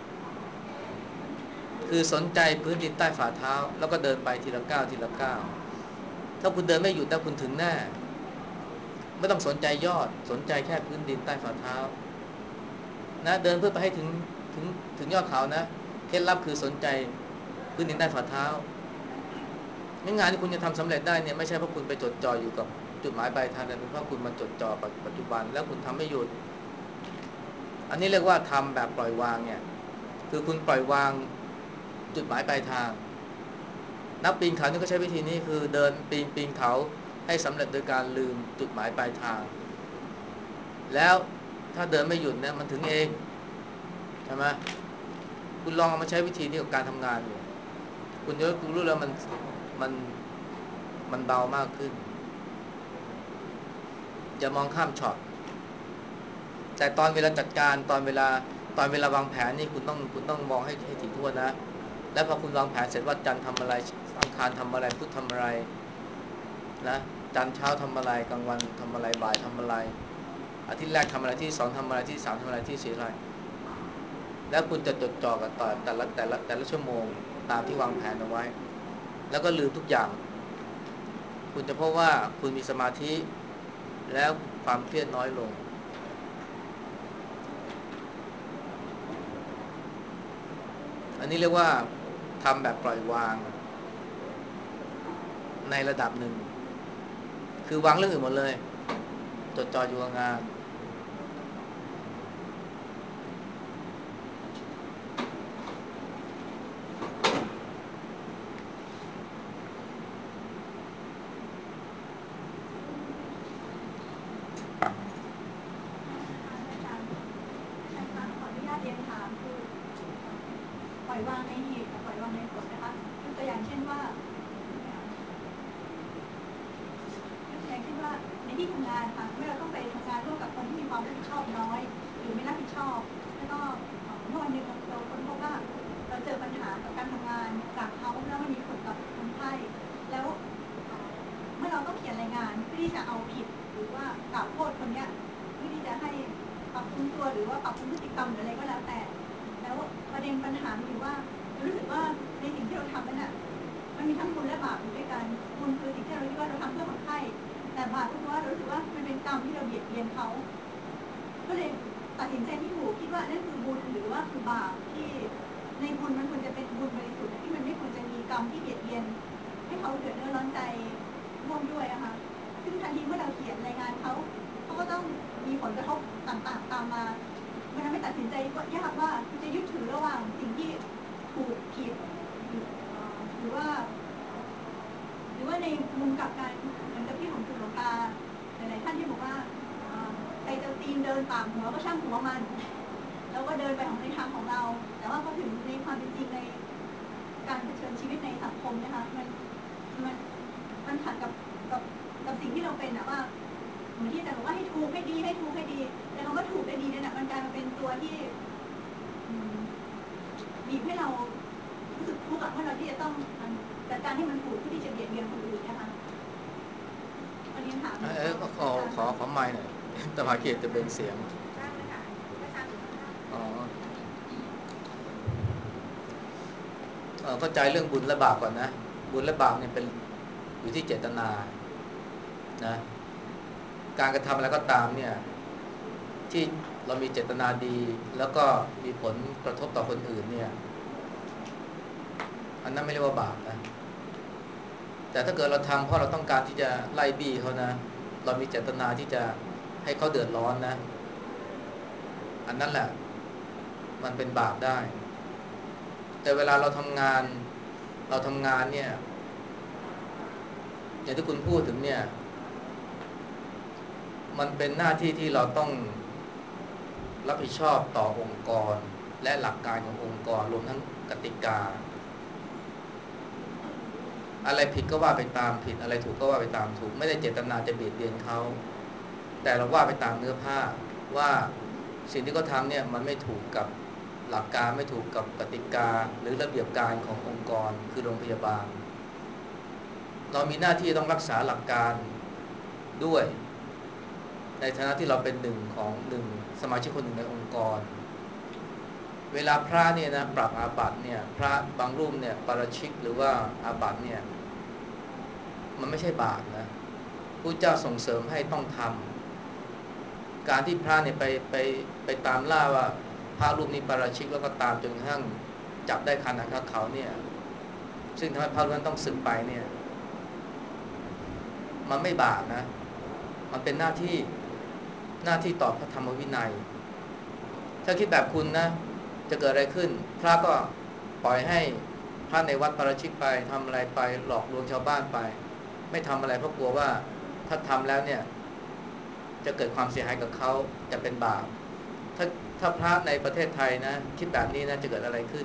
คือสนใจพื้นดินใต้ฝ่าเท้าแล้วก็เดินไปทีละก้าวทีละก้าวถ้าคุณเดินไม่หยุดนะคุณถึงแน่ไม่ต้องสนใจยอดสนใจแค่พื้นดินใต้ฝ่าเท้านะเดินเพื่อไปให้ถึงถึงถึงยอดเขานะเคล็ดลับคือสนใจพื้นดินใต้ฝ่าเท้างั้นงานที่คุณจะทำสำเร็จได้เนี่ยไม่ใช่เพราะคุณไปจดจ่ออยู่กับจุดหมายปลายทางแต่เป็นเพราะคุณมาจดจ่อกับปัจจุบันแล้วคุณทำไม่หยุดอันนี้เรียกว่าทำแบบปล่อยวางเนี่ยคือคุณปล่อยวางจุดหมายปลายทางนักปีนเขานี่ก็ใช้วิธีนี้คือเดินปีนปีนเขาให้สำเร็จโดยการลืมจุดหมายปลายทางแล้วถ้าเดินไม่หยุดเนี่ยมันถึงเองใช่ไหมคุณลองเอามาใช้วิธีนี้กับการทำงานอยู่คุณจะรู้แล้วมันมันมันเบามากขึ้นอย่ามองข้ามช็อตแต่ตอนเวลาจัดการตอนเวลาตอนเวลาวางแผนนี่คุณต้องคุณต้องมองให้ให้ถี่ถ้วนนะแล้วพอคุณวางแผนเสร็จว่าจันทร์ทำอะไรอังคารทำอะไรพุธทำอะไรนะจันทร์เช้าทำอะไรกลางวันทำอะไรบ่ายทำอะไรอาทิตย์แรกทำอะไรที่สองทำอะไรที่สามทำอะไรที่สี่อะไรแล้วคุณจะจดจ่อกับต่อแต่ละแต่ละแต่ละชั่วโมงตามที่วางแผนเอาไว้แล้วก็ลืมทุกอย่างคุณจะพบว่าคุณมีสมาธิแล้วความเครียดน้อยลงอันนี้เรียกว่าทำแบบปล่อยวางในระดับหนึ่งคือวางเรื่องอื่นหมดเลยจดจ่ออยู่กับงานขออนุญาตเรียนถามคือปล่อยวางในเหตุกับปล่อยวางในผลนะคะยกตัวอย่างเช่นว่ายกตัวอย่างเช่นว่าในที่ทำงานค่ะเมื่อเราต้องไปทำงานร่วมกับคนที่มีความรับผิดชอบน้อยหรือไม่รับผิดชอบแล้วก็เมื่อวันหนึ่งเราค้นพบว่าเราเจอปัญหากับการทำงานจากเขาแล้วมันมีผลกับคนไข้แล้วเมื่อเราต้องเขียนรายงานเพื่อที่จะเอาผิดหรือว่ากล่าวโทษคนเนี้ยเพื่อที่จะให้ปรับปรุงตัวหรือว่าปรับปรุงพฤติกรรมหรืออะไรก็แล้วแต่แล้วประเด็นปัญหาอยู่ว่ารู้สึกว่าในสิ่งที่เราทำนั้นน่ะมันมีทั้งบุญและบาปอยู่ด้วยกันบุญคือสิ่งที่เราคิดว่าเราทำเพื่อคนไข้แต่บาปก็คือว่าเรารู้สึกว่ามันเป็นกรรมที่เราเบียดเบียนเขาก็เลยตัดสินใจไม่ถูกคิดว่านั่นคือบุญหรือว่าคือบาปที่ในบุญมันควรจะเป็นบุญบริสุทธิ์ที่มันไม่ควรจะมีกรรมที่เบียดเบียนให้เขาเดือดเนื้อร้อนใจร่วมด้วยอะค่ะซึ่งทันทีเมื่อเราเขียนรายงานเขาเขาก็ต้องมีผลกระทบต่างๆตามมามันทำให้ตัดสินใจยากว่าจะยึดถือระหว่างสิ่งที่ถูกผิดหรือว่าหรือว่าในมุมกลับกันเหมือนกับที่หลวงปู่หลวงตาหลายๆท่านที่บอกว่าใครจะตีนเดินตามหัวก็ช่างหัวมันแล้วก็เดินไปของในทางของเราแต่ว่าพอถึงในความเป็นจริงในการเผชิญชีวิตในสังคมนะคะมันมันมันขัดกับกับกับสิ่งที่เราเป็นอะว่าเหมือนที่อาจารย์บอกว่าให้ถูกให้ดีให้ถูกให้ดีแต่คำว่าถูกให้ดีเนี่ยมันกลายมาเป็นตัวที่บีบให้เรารู้สึกทุกข์เมื่อเราที่จะต้องจัดการให้มันถูกเพื่อที่จะเบียดเบียนคนอื่นนะคะประเด็นถามเออขอขอขอขอไมค์หน่อยตะมาเกียรติจะเป็นเสียงอ๋อเออเข้าใจเรื่องบุญและบาปก่อนนะบุญและบาปเนี่ยเป็นอยู่ที่เจตนานะการกระทำอะไรก็ตามเนี่ยที่เรามีเจตนาดีแล้วก็มีผลกระทบต่อคนอื่นเนี่ยอันนั้นไม่เรียกว่าบาปนะแต่ถ้าเกิดเราทำเพราะเราต้องการที่จะไล่บี้เขานะเรามีเจตนาที่จะให้เขาเดือดร้อนนะอันนั้นแหละมันเป็นบาปได้แต่เวลาเราทำงานเราทำงานเนี่ยอย่างที่คุณพูดถึงเนี่ยมันเป็นหน้าที่ที่เราต้องรับผิดชอบต่อองค์กรและหลักการขององค์กรรวมทั้งกติกาอะไรผิดก็ว่าไปตามผิดอะไรถูกก็ว่าไปตามถูกไม่ได้เจตนาจะเบียดเบียนเขาแต่เราว่าไปตามเนื้อผ้าว่าสิ่งที่เขาทำเนี่ยมันไม่ถูกกับหลักการไม่ถูกกับกติกาหรือระเบียบการขององค์กรคือโรงพยาบาลเรามีหน้าที่ต้องรักษาหลักการด้วยในฐานะที่เราเป็นหนึ่งของหนึ่งสมาชิกคนหนึ่งในองค์กรเวลาพระเนี่ยนะปรับอาบัติเนี่ยพระบางรูปเนี่ยปาราชิกหรือว่าอาบัติเนี่ยมันไม่ใช่บาปนะพระเจ้าส่งเสริมให้ต้องทำการที่พระเนี่ยไปไปไปตามล่าว่าระรูปนี้ปาราชิกแล้วก็ตามจนกระทั่งจับได้คานาคาเขาเนี่ยซึ่งทำให้พระรูปนั้นต้องสึกไปเนี่ยมันไม่บาปนะมันเป็นหน้าที่หน้าที่ต่อพระธรรมวินัยถ้าคิดแบบคุณนะจะเกิดอะไรขึ้นพระก็ปล่อยให้พระในวัดปาราชิกไปทำอะไรไปหลอกลวงชาวบ้านไปไม่ทำอะไรเพราะกลัวว่าถ้าทำแล้วเนี่ยจะเกิดความเสียหายกับเขาจะเป็นบาปถ้าถ้าพระในประเทศไทยนะคิดแบบนี้นะจะเกิดอะไรขึ้น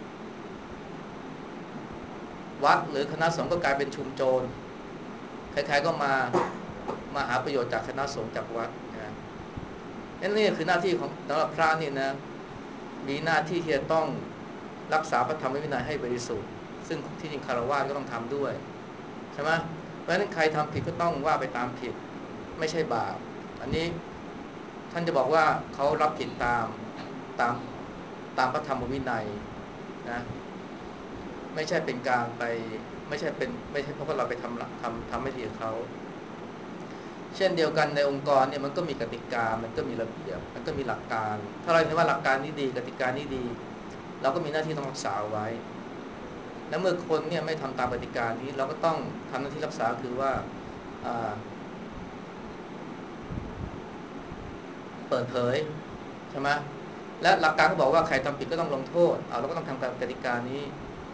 วัดหรือคณะสงฆ์ก็กลายเป็นชุมโจรใครๆก็มามาหาประโยชน์จากคณะสงฆ์จากวัดนะนั่นนี่คือหน้าที่ของสำหรับพระนี่นะมีหน้าที่ที่จะต้องรักษาพระธรรมวินัยให้บริสุทธิ์ซึ่งที่จริงคฤหัสถ์ก็ต้องทำด้วยใช่ไหมเพราะฉะนั้นใครทำผิดก็ต้องว่าไปตามผิดไม่ใช่บาปอันนี้ท่านจะบอกว่าเขารับผิดตามตามตามพระธรรมวินัยนะไม่ใช่เป็นการไปไม่ใช่เป็นไม่ใช่เพราะว่าเราไปทำทำทำไม่ดีกับเขาเช่นเดียวกันในองค์กรเนี่ยมันก็มีกติกามันก็มีระเบียบมันก็มีหลักการถ้าเราเห็นว่าหลักการนี้ดีกติกานี้ดีเราก็มีหน้าที่ต้องรักษาไว้และเมื่อคนเนี่ยไม่ทำตามกติกานี้เราก็ต้องทำหน้าที่รักษาคือว่าเปิดเผยใช่ไหมและหลักการก็บอกว่าใครทำผิดก็ต้องลงโทษเอาเราก็ต้องทำตามกติกานี้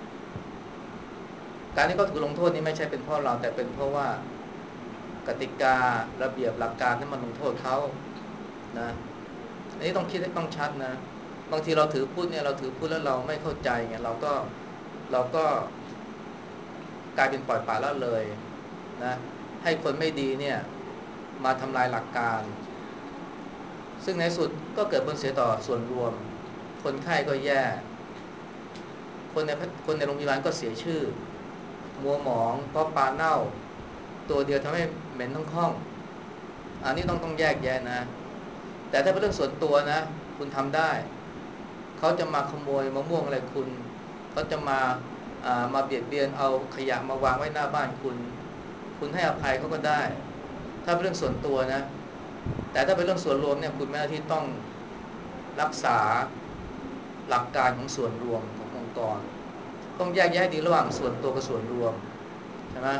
การที่เขาถูกลงโทษนี้ไม่ใช่เป็นเพราะเราแต่เป็นเพราะว่ากติการะเบียบหลักการนั้นมันลงโทษเขานะอันนี้ต้องคิดให้ต้องชัดนะบางทีเราถือพูดเนี่ยเราถือพูดแล้วเราไม่เข้าใจไงเราก็เราก็กลายเป็นปล่อยปละละเลยนะให้คนไม่ดีเนี่ยมาทำลายหลักการซึ่งในสุดก็เกิดผลเสียต่อส่วนรวมคนไข้ก็แย่คนในคนในโรงพยาบาลก็เสียชื่อมัวหมองเพราะปลาเน่าตัวเดียวทำให้เหม็นทั้งห้องอันนี้ต้องต้องแยกแยะนะแต่ถ้าเป็นเรื่องส่วนตัวนะคุณทำได้เขาจะมาขโมยมะม่วงอะไรคุณเขาจะมาอ่ามาเบียดเบียนเอาขยะมาวางไว้หน้าบ้านคุณคุณให้อภัยเขาก็ได้ถ้าเป็นเรื่องส่วนตัวนะแต่ถ้าเป็นเรื่องส่วนรวมเนี่ยคุณมีหน้าที่ต้องรักษาหลักการของส่วนรวมขององค์กรต้องแยกแยะดีระหว่างส่วนตัวกับส่วนรวมใช่ไหม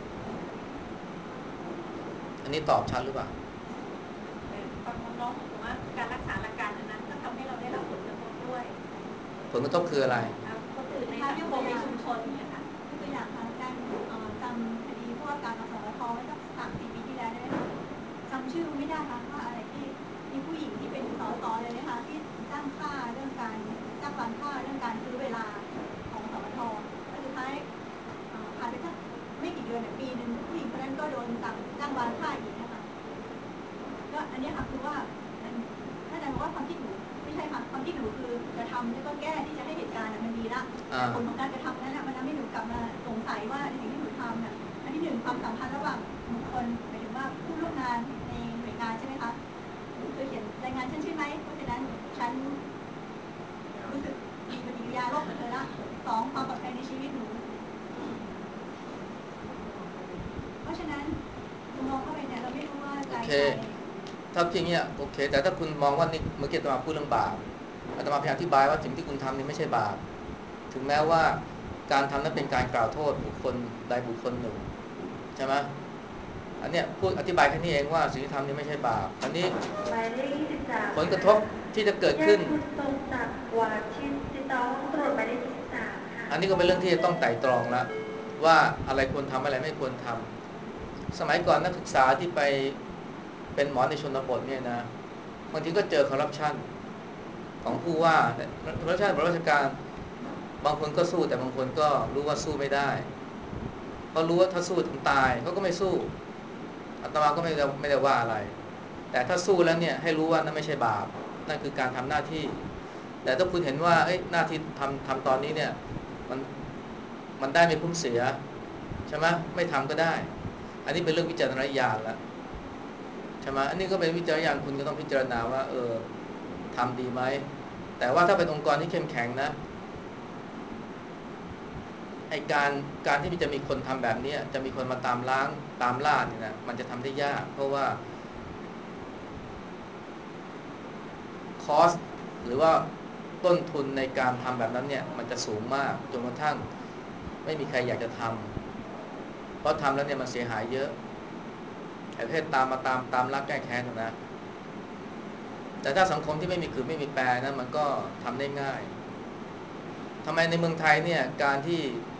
อันนี้ตอบชัดหรือเปล่าฟังน้องๆบอกว่าการรักษาหลักการนั้นก็ทำให้เราได้รับผลกระทบด้วยผลกระทบคืออะไรคนอื่นในสังคมในชุมชนเนี่ยค่ะตัวอย่างทางการจำคดีพวกการอสมทเมื่อสักสามสี่ปีที่แล้วได้ไหมคะจำชื่อไม่ได้ค่ะว่าอะไรที่มีผู้หญิงที่เป็นสสเลยนะคะที่จ้างค่าเรื่องการจ้างวานค่าเรื่องการซื้อเวลาของสมทและสุดท้ายผ่านไปสักไม่กี่เดือนปีหนึ่งผู้หญิงคนนั้นก็โดนสั่งจ้างวานค่าอีกนะคะก็อันนี้ค่ะคือว่าถ้าอาจารย์บอกว่าความคิดหนูไม่ใช่ค่ะความคิดหนูคือจะทำแล้วก็แก้ที่จะให้เหตุการณ์มันดีละแต่ผลของการกระทำนั้นมันทำให้หนูกลับมาสงสัยว่าสิ่งที่หนูทำน่ะอันที่หนึ่งความสัมพันธ์ระหว่างบุคคลหมายถึงว่าผู้ร่วมงานในหน่วยงานใช่ไหมคะหนูเคยเขียนรายงานฉันใช่ไหมเพราะฉะนั้นฉันรู้สึกมีปฏิกิริยาลบกับเธอละสองความปลอดภัยในชีวิตหนูเพราะฉะนั้นมองเข้าไปเนี่ยเราไม่รู้ว่าใจใครถ้าจริงเนี่ยโอเคแต่ถ้าคุณมองว่านี่เมื่อกี้อาตมาพูดเรื่องบาปอาตมาพยายามอธิบายว่าสิ่งที่คุณทำนี่ไม่ใช่บาปถึงแม้ว่าการทำนั้นเป็นการกล่าวโทษบุคคลใดบุคคลหนึ่งใช่ไหมอันเนี้ยพูดอธิบายแค่นี้เองว่าสิ่งที่ทำนี่ไม่ใช่บาปอันนี้ผลกระทบที่จะเกิดขึ้นอันนี้ก็เป็นเรื่องที่จะต้องไตร่ตรองละว่าอะไรควรทำอะไรไม่ควรทำสมัยก่อนนักศึกษาที่ไปเป็นหมอในชนบทเนี่ยนะบางทีก็เจอคอร์รัปชันของผู้ว่าคอร์รัปชันของราชการบางคนก็สู้แต่บางคนก็รู้ว่าสู้ไม่ได้เพราะรู้ว่าถ้าสู้ถึงตายเขาก็ไม่สู้อาตมาก็ไม่ได้ไม่ได้ว่าอะไรแต่ถ้าสู้แล้วเนี่ยให้รู้ว่านั่นไม่ใช่บาปนั่นคือการทำหน้าที่แต่ถ้าคุณเห็นว่าหน้าที่ทำทำตอนนี้เนี่ยมันมันได้ไม่คุ้มเสียใช่ไหมไม่ทำก็ได้อันนี้เป็นเรื่องวิจารณญาณแล้วใช่ไหมอันนี้ก็เป็นวิจารณญาณคุณก็ต้องพิจารณาว่าเออทำดีไหมแต่ว่าถ้าเป็นองค์กรที่เข้มแข็งนะไอการการที่จะมีคนทำแบบนี้จะมีคนมาตามล้างตามล่าเนี่ยนะมันจะทำได้ยากเพราะว่าคอสหรือว่าต้นทุนในการทำแบบนั้นเนี่ยมันจะสูงมากจนกระทั่งไม่มีใครอยากจะทำเพราะทำแล้วเนี่ยมันเสียหายเยอะไอ้ประเภทตามมาตามตามรักแก้แค้นนะแต่ถ้าสังคมที่ไม่มีขืนไม่มีแปรนะมันก็ทำได้ง่ายทำไมในเมืองไทยเนี่ยการที่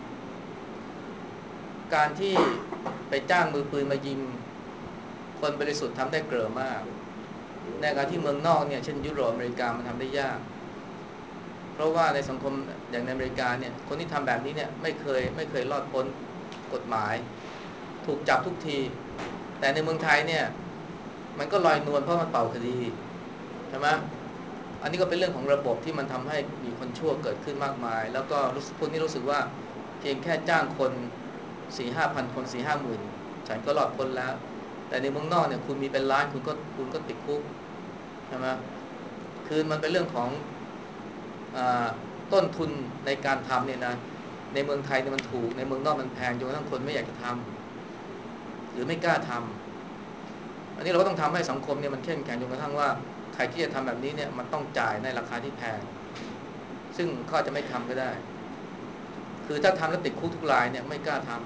การที่ไปจ้างมือปืนมายิงคนบริสุทธิ์ทำได้เกลือมากในการที่เมืองนอกเนี่ยเช่นยุโรปอเมริกามันทำได้ยากเพราะว่าในสังคมอย่างในอเมริกาเนี่ยคนที่ทำแบบนี้เนี่ยไม่เคยไม่เคยรอดพ้นกฎหมายถูกจับทุกทีแต่ในเมืองไทยเนี่ยมันก็ลอยนวลเพราะมันเป่าคดีใช่ไหมอันนี้ก็เป็นเรื่องของระบบที่มันทำให้มีคนชั่วเกิดขึ้นมากมายแล้วก็รู้สึกพวกนี้รู้สึกว่าเพียงแค่จ้างคนสี่ห้าพันคนสี่ห้าหมื่นฉันก็รอดพ้นแล้วแต่ในเมืองนอกเนี่ยคุณมีเป็นล้านคุณก็คุณก็ติดคุกใช่ไหมคือมันเป็นเรื่องของต้นทุนในการทำเนี่ยนะในเมืองไทยเนี่ยมันถูกในเมืองนอกมันแพงจนกระทั่งคนไม่อยากจะทำหรือไม่กล้าทำอันนี้เราก็ต้องทำให้สังคมเนี่ยมันเข้มแข็งจนกระทั่งว่าใครที่จะทำแบบนี้เนี่ยมันต้องจ่ายในราคาที่แพงซึ่งเขาจะไม่ทำก็ได้คือถ้าทำแล้วติดคุกทุกรายเนี่ยไม่กล้าทำ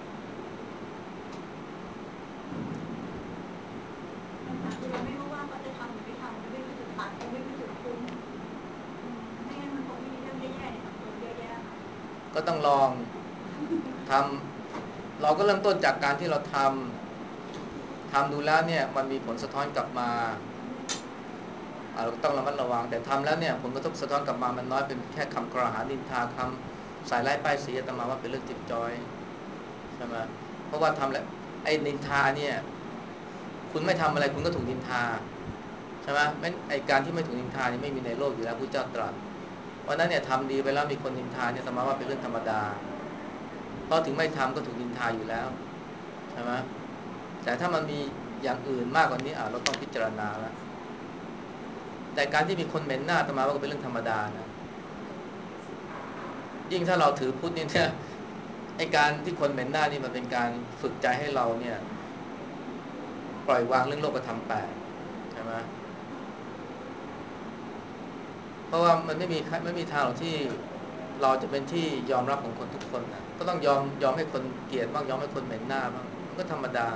คือเราไม่รู้ว่าเขาจะทำหรือไม่ทำไม่รู้จุดตัดไม่รู้จุดคุ้มไม่งั้นมันคงมีเรื่องแย่ๆในสังคมเยอะแยะก็ต้องลองทำเราก็เริ่มต้นจากการที่เราทำทำดูแล้วเนี่ยมันมีผลสะท้อนกลับมาเราต้องระมัดระวังแต่ทำแล้วเนี่ยผลกระทบสะท้อนกลับมามันน้อยเป็นแค่คำกล่าวหานินทาคำใส่ร้ายป้ายสีอาตมาว่าเป็นเรื่องจิ๊บจ้อยใช่ไหมเพราะว่าทำแล้วไอ้นินทาเนี่ยคุณไม่ทำอะไรคุณก็ถูกนินทาใช่ไหมไม่ไอ้การที่ไม่ถูกนินทานี่ไม่มีในโลกอยู่แล้วพุทธเจ้าตรัสเพราะนั้นเนี่ยทำดีไปแล้วมีคนนินทาเนี่ยอาตมาว่าเป็นเรื่องธรรมดาเพราะถึงไม่ทำก็ถูกนินทาอยู่แล้วใช่ไหมแต่ถ้ามันมีอย่างอื่นมากกว่านี้อ่ะเราต้องพิจารณาแล้วแต่การที่มีคนเหม็นหน้าอาตมาว่าก็เป็นเรื่องธรรมดานะยิ่งถ้าเราถือพุทธเนี่ยไอ้การที่คนเหม็นหน้านี่มันเป็นการฝึกใจให้เราเนี่ยปล่อยวางเรื่องโลกธรรมแปดใช่ไหมเพราะว่ามันไม่มีไม่มีทางหรอกที่เราจะเป็นที่ยอมรับของคนทุกคนนะก็ต้องยอมยอมให้คนเกลียดบ้างยอมให้คนเหม็นหน้าบ้างมันก็ธรรมดา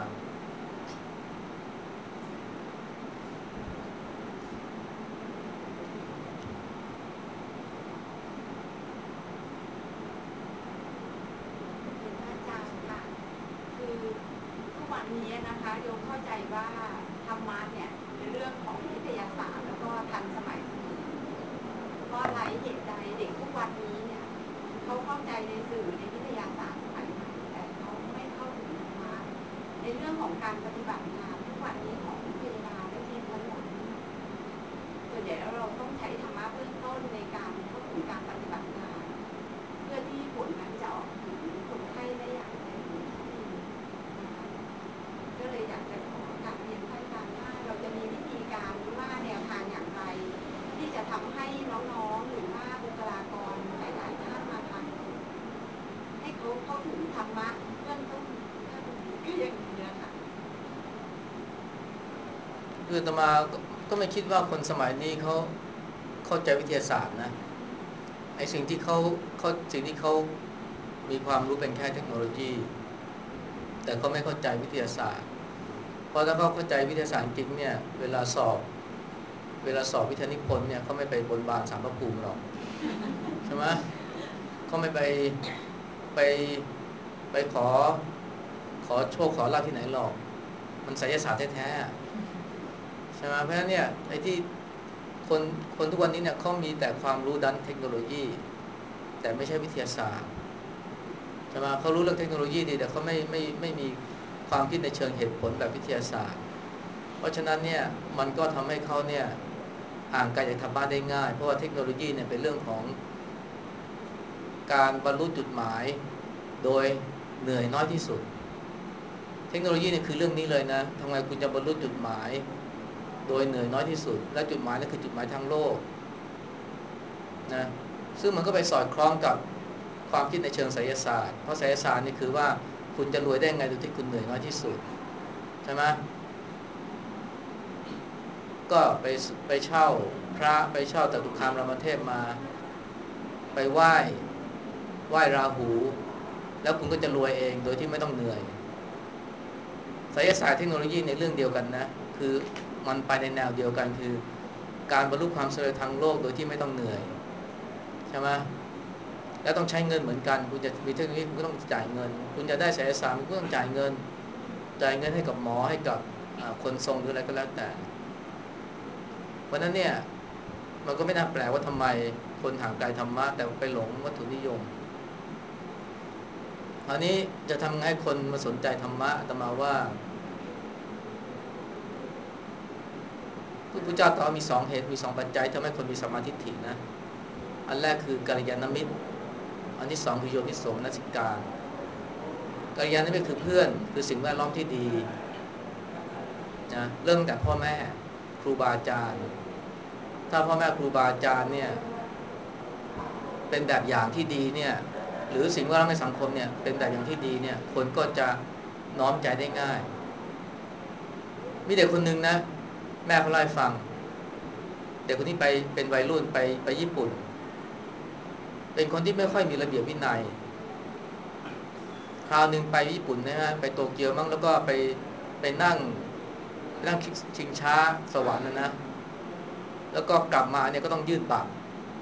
นี้นะคะโยมเข้าใจว่าธรรมะเนี่ยเป็นเรื่องของวิทยาศาสตร์แล้วก็ทันสมัยเสมอเพราะอะไรเหตุใดเด็กทุกวันนี้เนี่ยเขาเข้าใจในสื่อในวิทยาศาสตร์สมัยใหม่แต่เขาไม่เข้าถึงธรรมะในเรื่องของการปฏิบัติงานทุกวันนี้ของพยาบาลและทีมทั้งหมดส่วนใหญ่แล้วเราต้องใช้ธรรมะเบื้องต้นในการเข้าถึงการปฏิบัติงานเพื่อที่ผลนั้นจะออกถึงคนไข้ได้อย่างแท้จริงก็เลยอยากจะขอการเรียนท่านอาจารย์ว่าเราจะมีวิธีการหรือว่าแนวทางอย่างไรที่จะทำให้น้องๆหรือว่าบุคลากรหลายๆท่านนะคะให้เขาเข้าถึงธรรมะเบื้องต้นก็อย่างนี้ค่ะคืออาตมาก็ไม่คิดว่าคนสมัยนี้เขาเข้าใจวิทยาศาสตร์นะไอ้สิ่งที่เขาเขาสิ่งที่เขามีความรู้เป็นแค่เทคโนโลยีแต่เขาไม่เข้าใจวิทยาศาสตร์เพราะถ้าเขาเข้าใจวิทยาศาสตร์จริงเนี่ยเวลาสอบเวลาสอบวิทยานิพนธ์เนี่ยเขาไม่ไปบนบานศาลพระภูมิหรอกใช่ไหมเขาไม่ไปไปไปขอขอโชคขอลาภที่ไหนหรอกมันไสยศาสตร์แท้ๆใช่ไหมเพราะฉะนั้นเนี่ยไอ้ที่คนคนทุกวันนี้เนี่ยเขามีแต่ความรู้ด้านเทคโนโลยีแต่ไม่ใช่วิทยาศาสตร์ใช่ไหมเขารู้เรื่องเทคโนโลยีดีแต่เขาไม่ไม่ไม่มีความคิดในเชิงเหตุผลแบบวิทยาศาสตร์เพราะฉะนั้นเนี่ยมันก็ทำให้เขาเนี่ยห่างไกลจากธรรมะได้ง่ายเพราะว่าเทคโนโลยีเนี่ยเป็นเรื่องของการบรรลุจุดหมายโดยเหนื่อยน้อยที่สุดเทคโนโลยีเนี่ยคือเรื่องนี้เลยนะทำไงคุณจะบรรลุจุดหมายโดยเหนื่อยน้อยที่สุดและจุดหมายนั่นคือจุดหมายทางโลกนะซึ่งมันก็ไปสอดคล้องกับความคิดในเชิงไสยศาสตร์เพราะไสยศาสตร์นี่คือว่าคุณจะรวยได้ไงโดยที่คุณเหนื่อยน้อยที่สุดใช่ไหมก็ไปไปเช่าพระไปเช่าจตุคามรามเทพมาไปไหว้ไหว้ราหูแล้วคุณก็จะรวยเองโดยที่ไม่ต้องเหนื่อยไสยศาสตร์เทคโนโลยีในเรื่องเดียวกันนะคือมันไปในแนวเดียวกันคือการบรรลุความสำเร็จทางโลกโดยที่ไม่ต้องเหนื่อยใช่ไหมแล้วต้องใช้เงินเหมือนกันคุณจะมีเทคโนโลยีคุณก็ต้องจ่ายเงินคุณจะได้ไสยศาสตร์คุณก็ต้องจ่ายเงินจ่ายเงินให้กับหมอให้กับคนทรงหรืออะไรก็แล้วแต่เพราะนั้นเนี่ยมันก็ไม่น่าแปลกว่าทำไมคนห่างไกลธรรมะแต่ไปหลงวัตถุนิยมคราวนี้จะทำให้คนมาสนใจธรรมะอาตมาว่าพระพุทธเจ้าตรัสมีสองเหตุมีสองปัจจัยทำให้คนมีสัมมาทิฏฐินะอันแรกคือกัลยาณมิตรอันที่สองคือโยนิโสมนสิการกัลยาณมิตรคือเพื่อนคือสิ่งแวดล้อมที่ดีนะเริ่มตั้งแต่พ่อแม่ครูบาอาจารย์ถ้าพ่อแม่ครูบาอาจารย์เนี่ยเป็นแบบอย่างที่ดีเนี่ยหรือสิ่งแวดล้อมในสังคมเนี่ยเป็นแบบอย่างที่ดีเนี่ยคนก็จะน้อมใจได้ง่ายมีเด็กคนนึงนะแม่เขาเล่าให้ฟังเด็กคนนี้ไปเป็นวัยรุ่นไปไปญี่ปุ่นเป็นคนที่ไม่ค่อยมีระเบียบวินัยคราวหนึ่งไปญี่ปุ่นนะฮะไปโตเกียวมั้งแล้วก็ไปไปนั่งไปนั่งชิงช้าสวรรค์นะนะแล้วก็กลับมาเนี่ยก็ต้องยื่นบัตร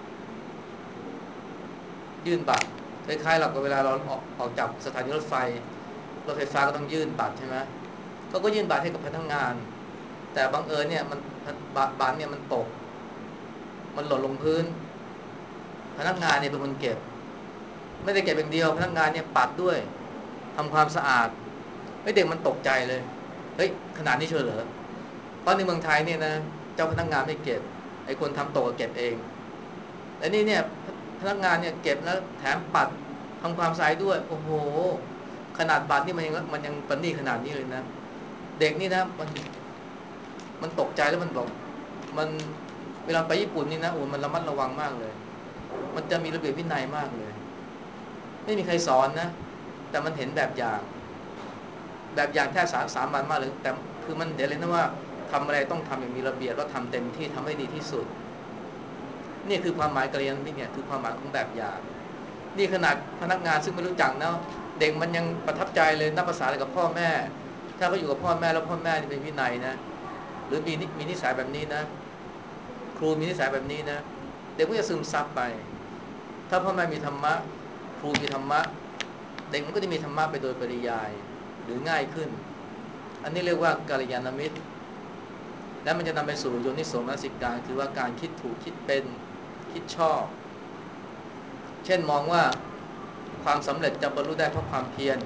ยื่นบัตรคล้ายๆเราเวลาเราออกออกจากสถานีรถไฟรถไฟฟ้าก็ต้องยื่นบัตรใช่ไหมเขาก็ยื่นบัตรให้กับพนักงานแต่บังเอิญเนี่ยมันบัตรเนี่ยมันตกมันหล่นลงพื้นพนักงานเนี่ยเป็นคนเก็บไม่ได้เก็บอย่างเดียวพนักงานเนี่ยปัดด้วยทำความสะอาดไอ้เด็กมันตกใจเลยเฮ้ยขนาดนี้เชียวเหรอเพราะในเมืองไทยเนี่ยนะเจ้าพนักงานไม่เก็บไอ้คนทำตกเก็บเองแต่นี่เนี่ยพนักงานเนี่ยเก็บแล้วแถมปัดทำความสะอาดด้วยโอ้โหขนาดบัตรนี่มันยังมันยังปณีขนาดนี้เลยนะเด็กนี่นะมันมันตกใจแล้วมันบอกมันเวลาไปญี่ปุ่นนี่นะโอ้มันระมัดระวังมากเลยมันจะมีระเบียบวินัยมากเลยไม่มีใครสอนนะแต่มันเห็นแบบอย่างแบบอย่างแท้สาสามัญมากเลยแต่คือมันเดี๋ยวเลยนะว่าทำอะไรต้องทำอย่างมีระเบียบแล้วทำเต็มที่ทำให้ดีที่สุดนี่คือความหมายกัลยาณมิตรเนี่ยคือความหมายของแบบอย่างนี่ขนาดพนักงานซึ่งไม่รู้จักนะเด็กมันยังประทับใจเลยนับภาษาอะไรกับพ่อแม่ถ้าเขาอยู่กับพ่อแม่แล้วพ่อแม่เป็นวินัยนะหรือมีมีนิสัยแบบนี้นะครูมีนิสัยแบบนี้นะเด็กก็จะซึมซับไปถ้าพ่อแม่มีธรรมะครูมีธรรมะเด็กมันก็จะมีธรรมะไปโดยปริยายหรือง่ายขึ้นอันนี้เรียกว่ากัลยาณมิตรและมันจะนำไปสู่โยนิโสมนสิการคือว่าการคิดถูกคิดเป็นคิดชอบเช่นมองว่าความสำเร็จจะบรรลุได้เพราะความเพียร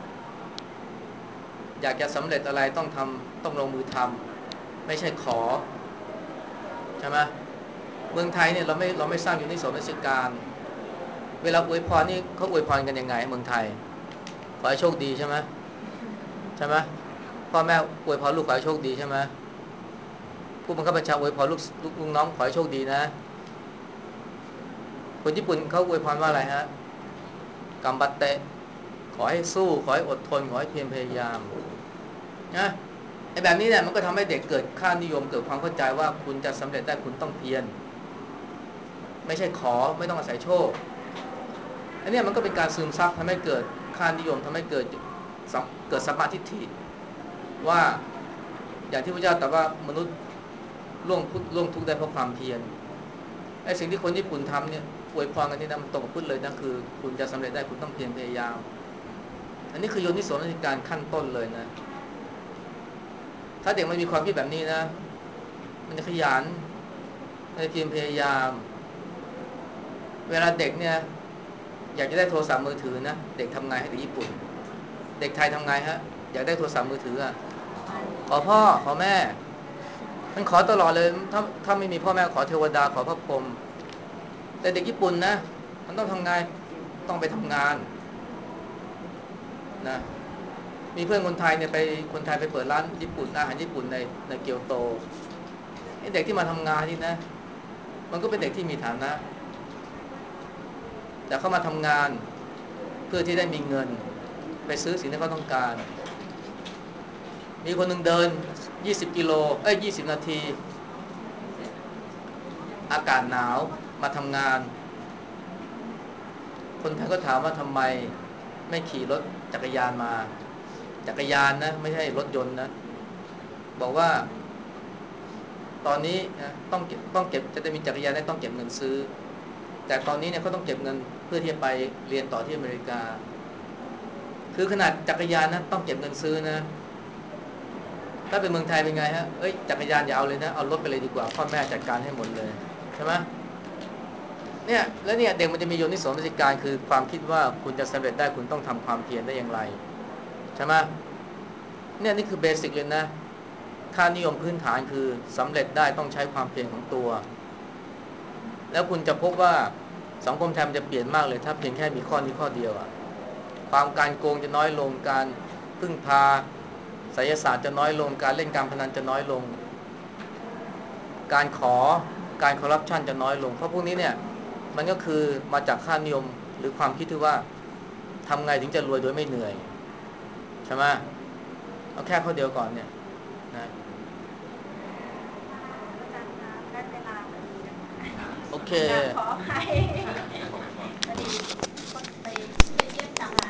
อยากจะสำเร็จอะไรต้องทำต้องลงมือทำไม่ใช่ขอใช่ไหมเมืองไทยเนี่ยเราไม่เราไม่สร้างโยนิโสมนสิการเวลาอวยพรนี่เขาอวยพรกันยังไงเมืองไทยขอให้โชคดีใช่ไหมใช่ไหมพ่อแม่อวยพรลูกขอให้โชคดีใช่ไหมผู้บังคับบัญชาอวยพรลูกลูกน้องขอให้โชคดีนะคนญี่ปุ่นเขาอวยพรว่าอะไรฮะกัมบัตเตะขอให้สู้ขอให้อดทนขอให้เพียรพยายามนะไอ้แบบนี้เนี่ยมันก็ทำให้เด็กเกิดค่านิยมเกิดความเข้าใจว่าคุณจะสำเร็จได้คุณต้องเพียรไม่ใช่ขอไม่ต้องอาศัยโชคอันนี้มันก็เป็นการซึมซับทำให้เกิดค่านิยมทำให้เกิดเกิดสัมมาทิฏฐิว่าอย่างที่พระเจ้าตรัสว่ามนุษย์ล่วงทุกข์ล่วงทุกข์ได้เพราะความเพียรไอ้สิ่งที่คนญี่ปุ่นทำเนี่ยอวยพรกันนี่นะมันตรงกับพุทธเลยนะคือคุณจะสำเร็จได้คุณต้องเพียรพยายามอันนี้คือโยนิโสมนสิการขั้นต้นเลยนะถ้าเด็กมันมีความคิดแบบนี้นะมันจะขยันมันจะเพียรพยายามเวลาเด็กเนี่ยอยากจะได้โทรศัพท์มือถือนะเด็กทำไงให้เด็กญี่ปุ่นเด็กไทยทำไงฮะอยากได้โทรศัพท์มือถืออ่ะขอพ่อขอแม่มันขอตลอดเลยถ้าถ้าไม่มีพ่อแม่ขอเทวดาขอพระพรหมแต่เด็กญี่ปุ่นนะมันต้องทำไงต้องไปทำงานนะมีเพื่อนคนไทยเนี่ยไปคนไทยไปเปิดร้านญี่ปุ่นอาหารญี่ปุ่นในในเกียวโตไอ้เด็กที่มาทำงานนี่นะมันก็เป็นเด็กที่มีฐานะแต่เขามาทำงานเพื่อที่ได้มีเงินไปซื้อสิ่งที่เขาต้องการมีคนหนึ่งเดินยี่สิบกิโลเอ้ยยี่สิบนาทีอากาศหนาวมาทำงานคนไทยก็ถามว่าทำไมไม่ขี่รถจักรยานมาจักรยานนะไม่ใช่รถยนต์นะบอกว่าตอนนี้นะต้องต้องเก็บจะได้มีจักรยานได้ต้องเก็บเงินซื้อแต่ตอนนี้เนี่ยเขาต้องเก็บเงินเพื่อที่จะไปเรียนต่อที่อเมริกาคือขนาดจักรยานนะต้องเก็บเงินซื้อนะถ้าเป็นเมืองไทยเป็นไงฮะเอ้ยจักรยานอย่าเอาเลยนะเอารถไปเลยดีกว่าพ่อแม่จัดการให้หมดเลยใช่ไหมเนี่ยแล้วเนี่ยเด็กมันจะมีโยนิโสมนสิการคือความคิดว่าคุณจะสำเร็จได้คุณต้องทำความเพียรได้อย่างไรใช่ไหมเนี่ยนี่คือเบสิกเลยนะค่านิยมพื้นฐานคือสำเร็จได้ต้องใช้ความเพียรของตัวแล้วคุณจะพบว่าสังคมไทยมันจะเปลี่ยนมากเลยถ้าเพียงแค่มีข้อนี้ข้อเดียวอะความการโกงจะน้อยลงการพึ่งพาไสยศาสตร์จะน้อยลงการเล่นการพนันจะน้อยลงการขอการคอร์รัปชันจะน้อยลงเพราะพวกนี้เนี่ยมันก็คือมาจากค่านิยมหรือความคิดที่ว่าทำไงถึงจะรวยโดยไม่เหนื่อยใช่ไหมเอาแค่ข้อเดียวก่อนเนี่ยนะอาจารย์คะได้เวลาพอดีนะคะโอเคกราบขออภัย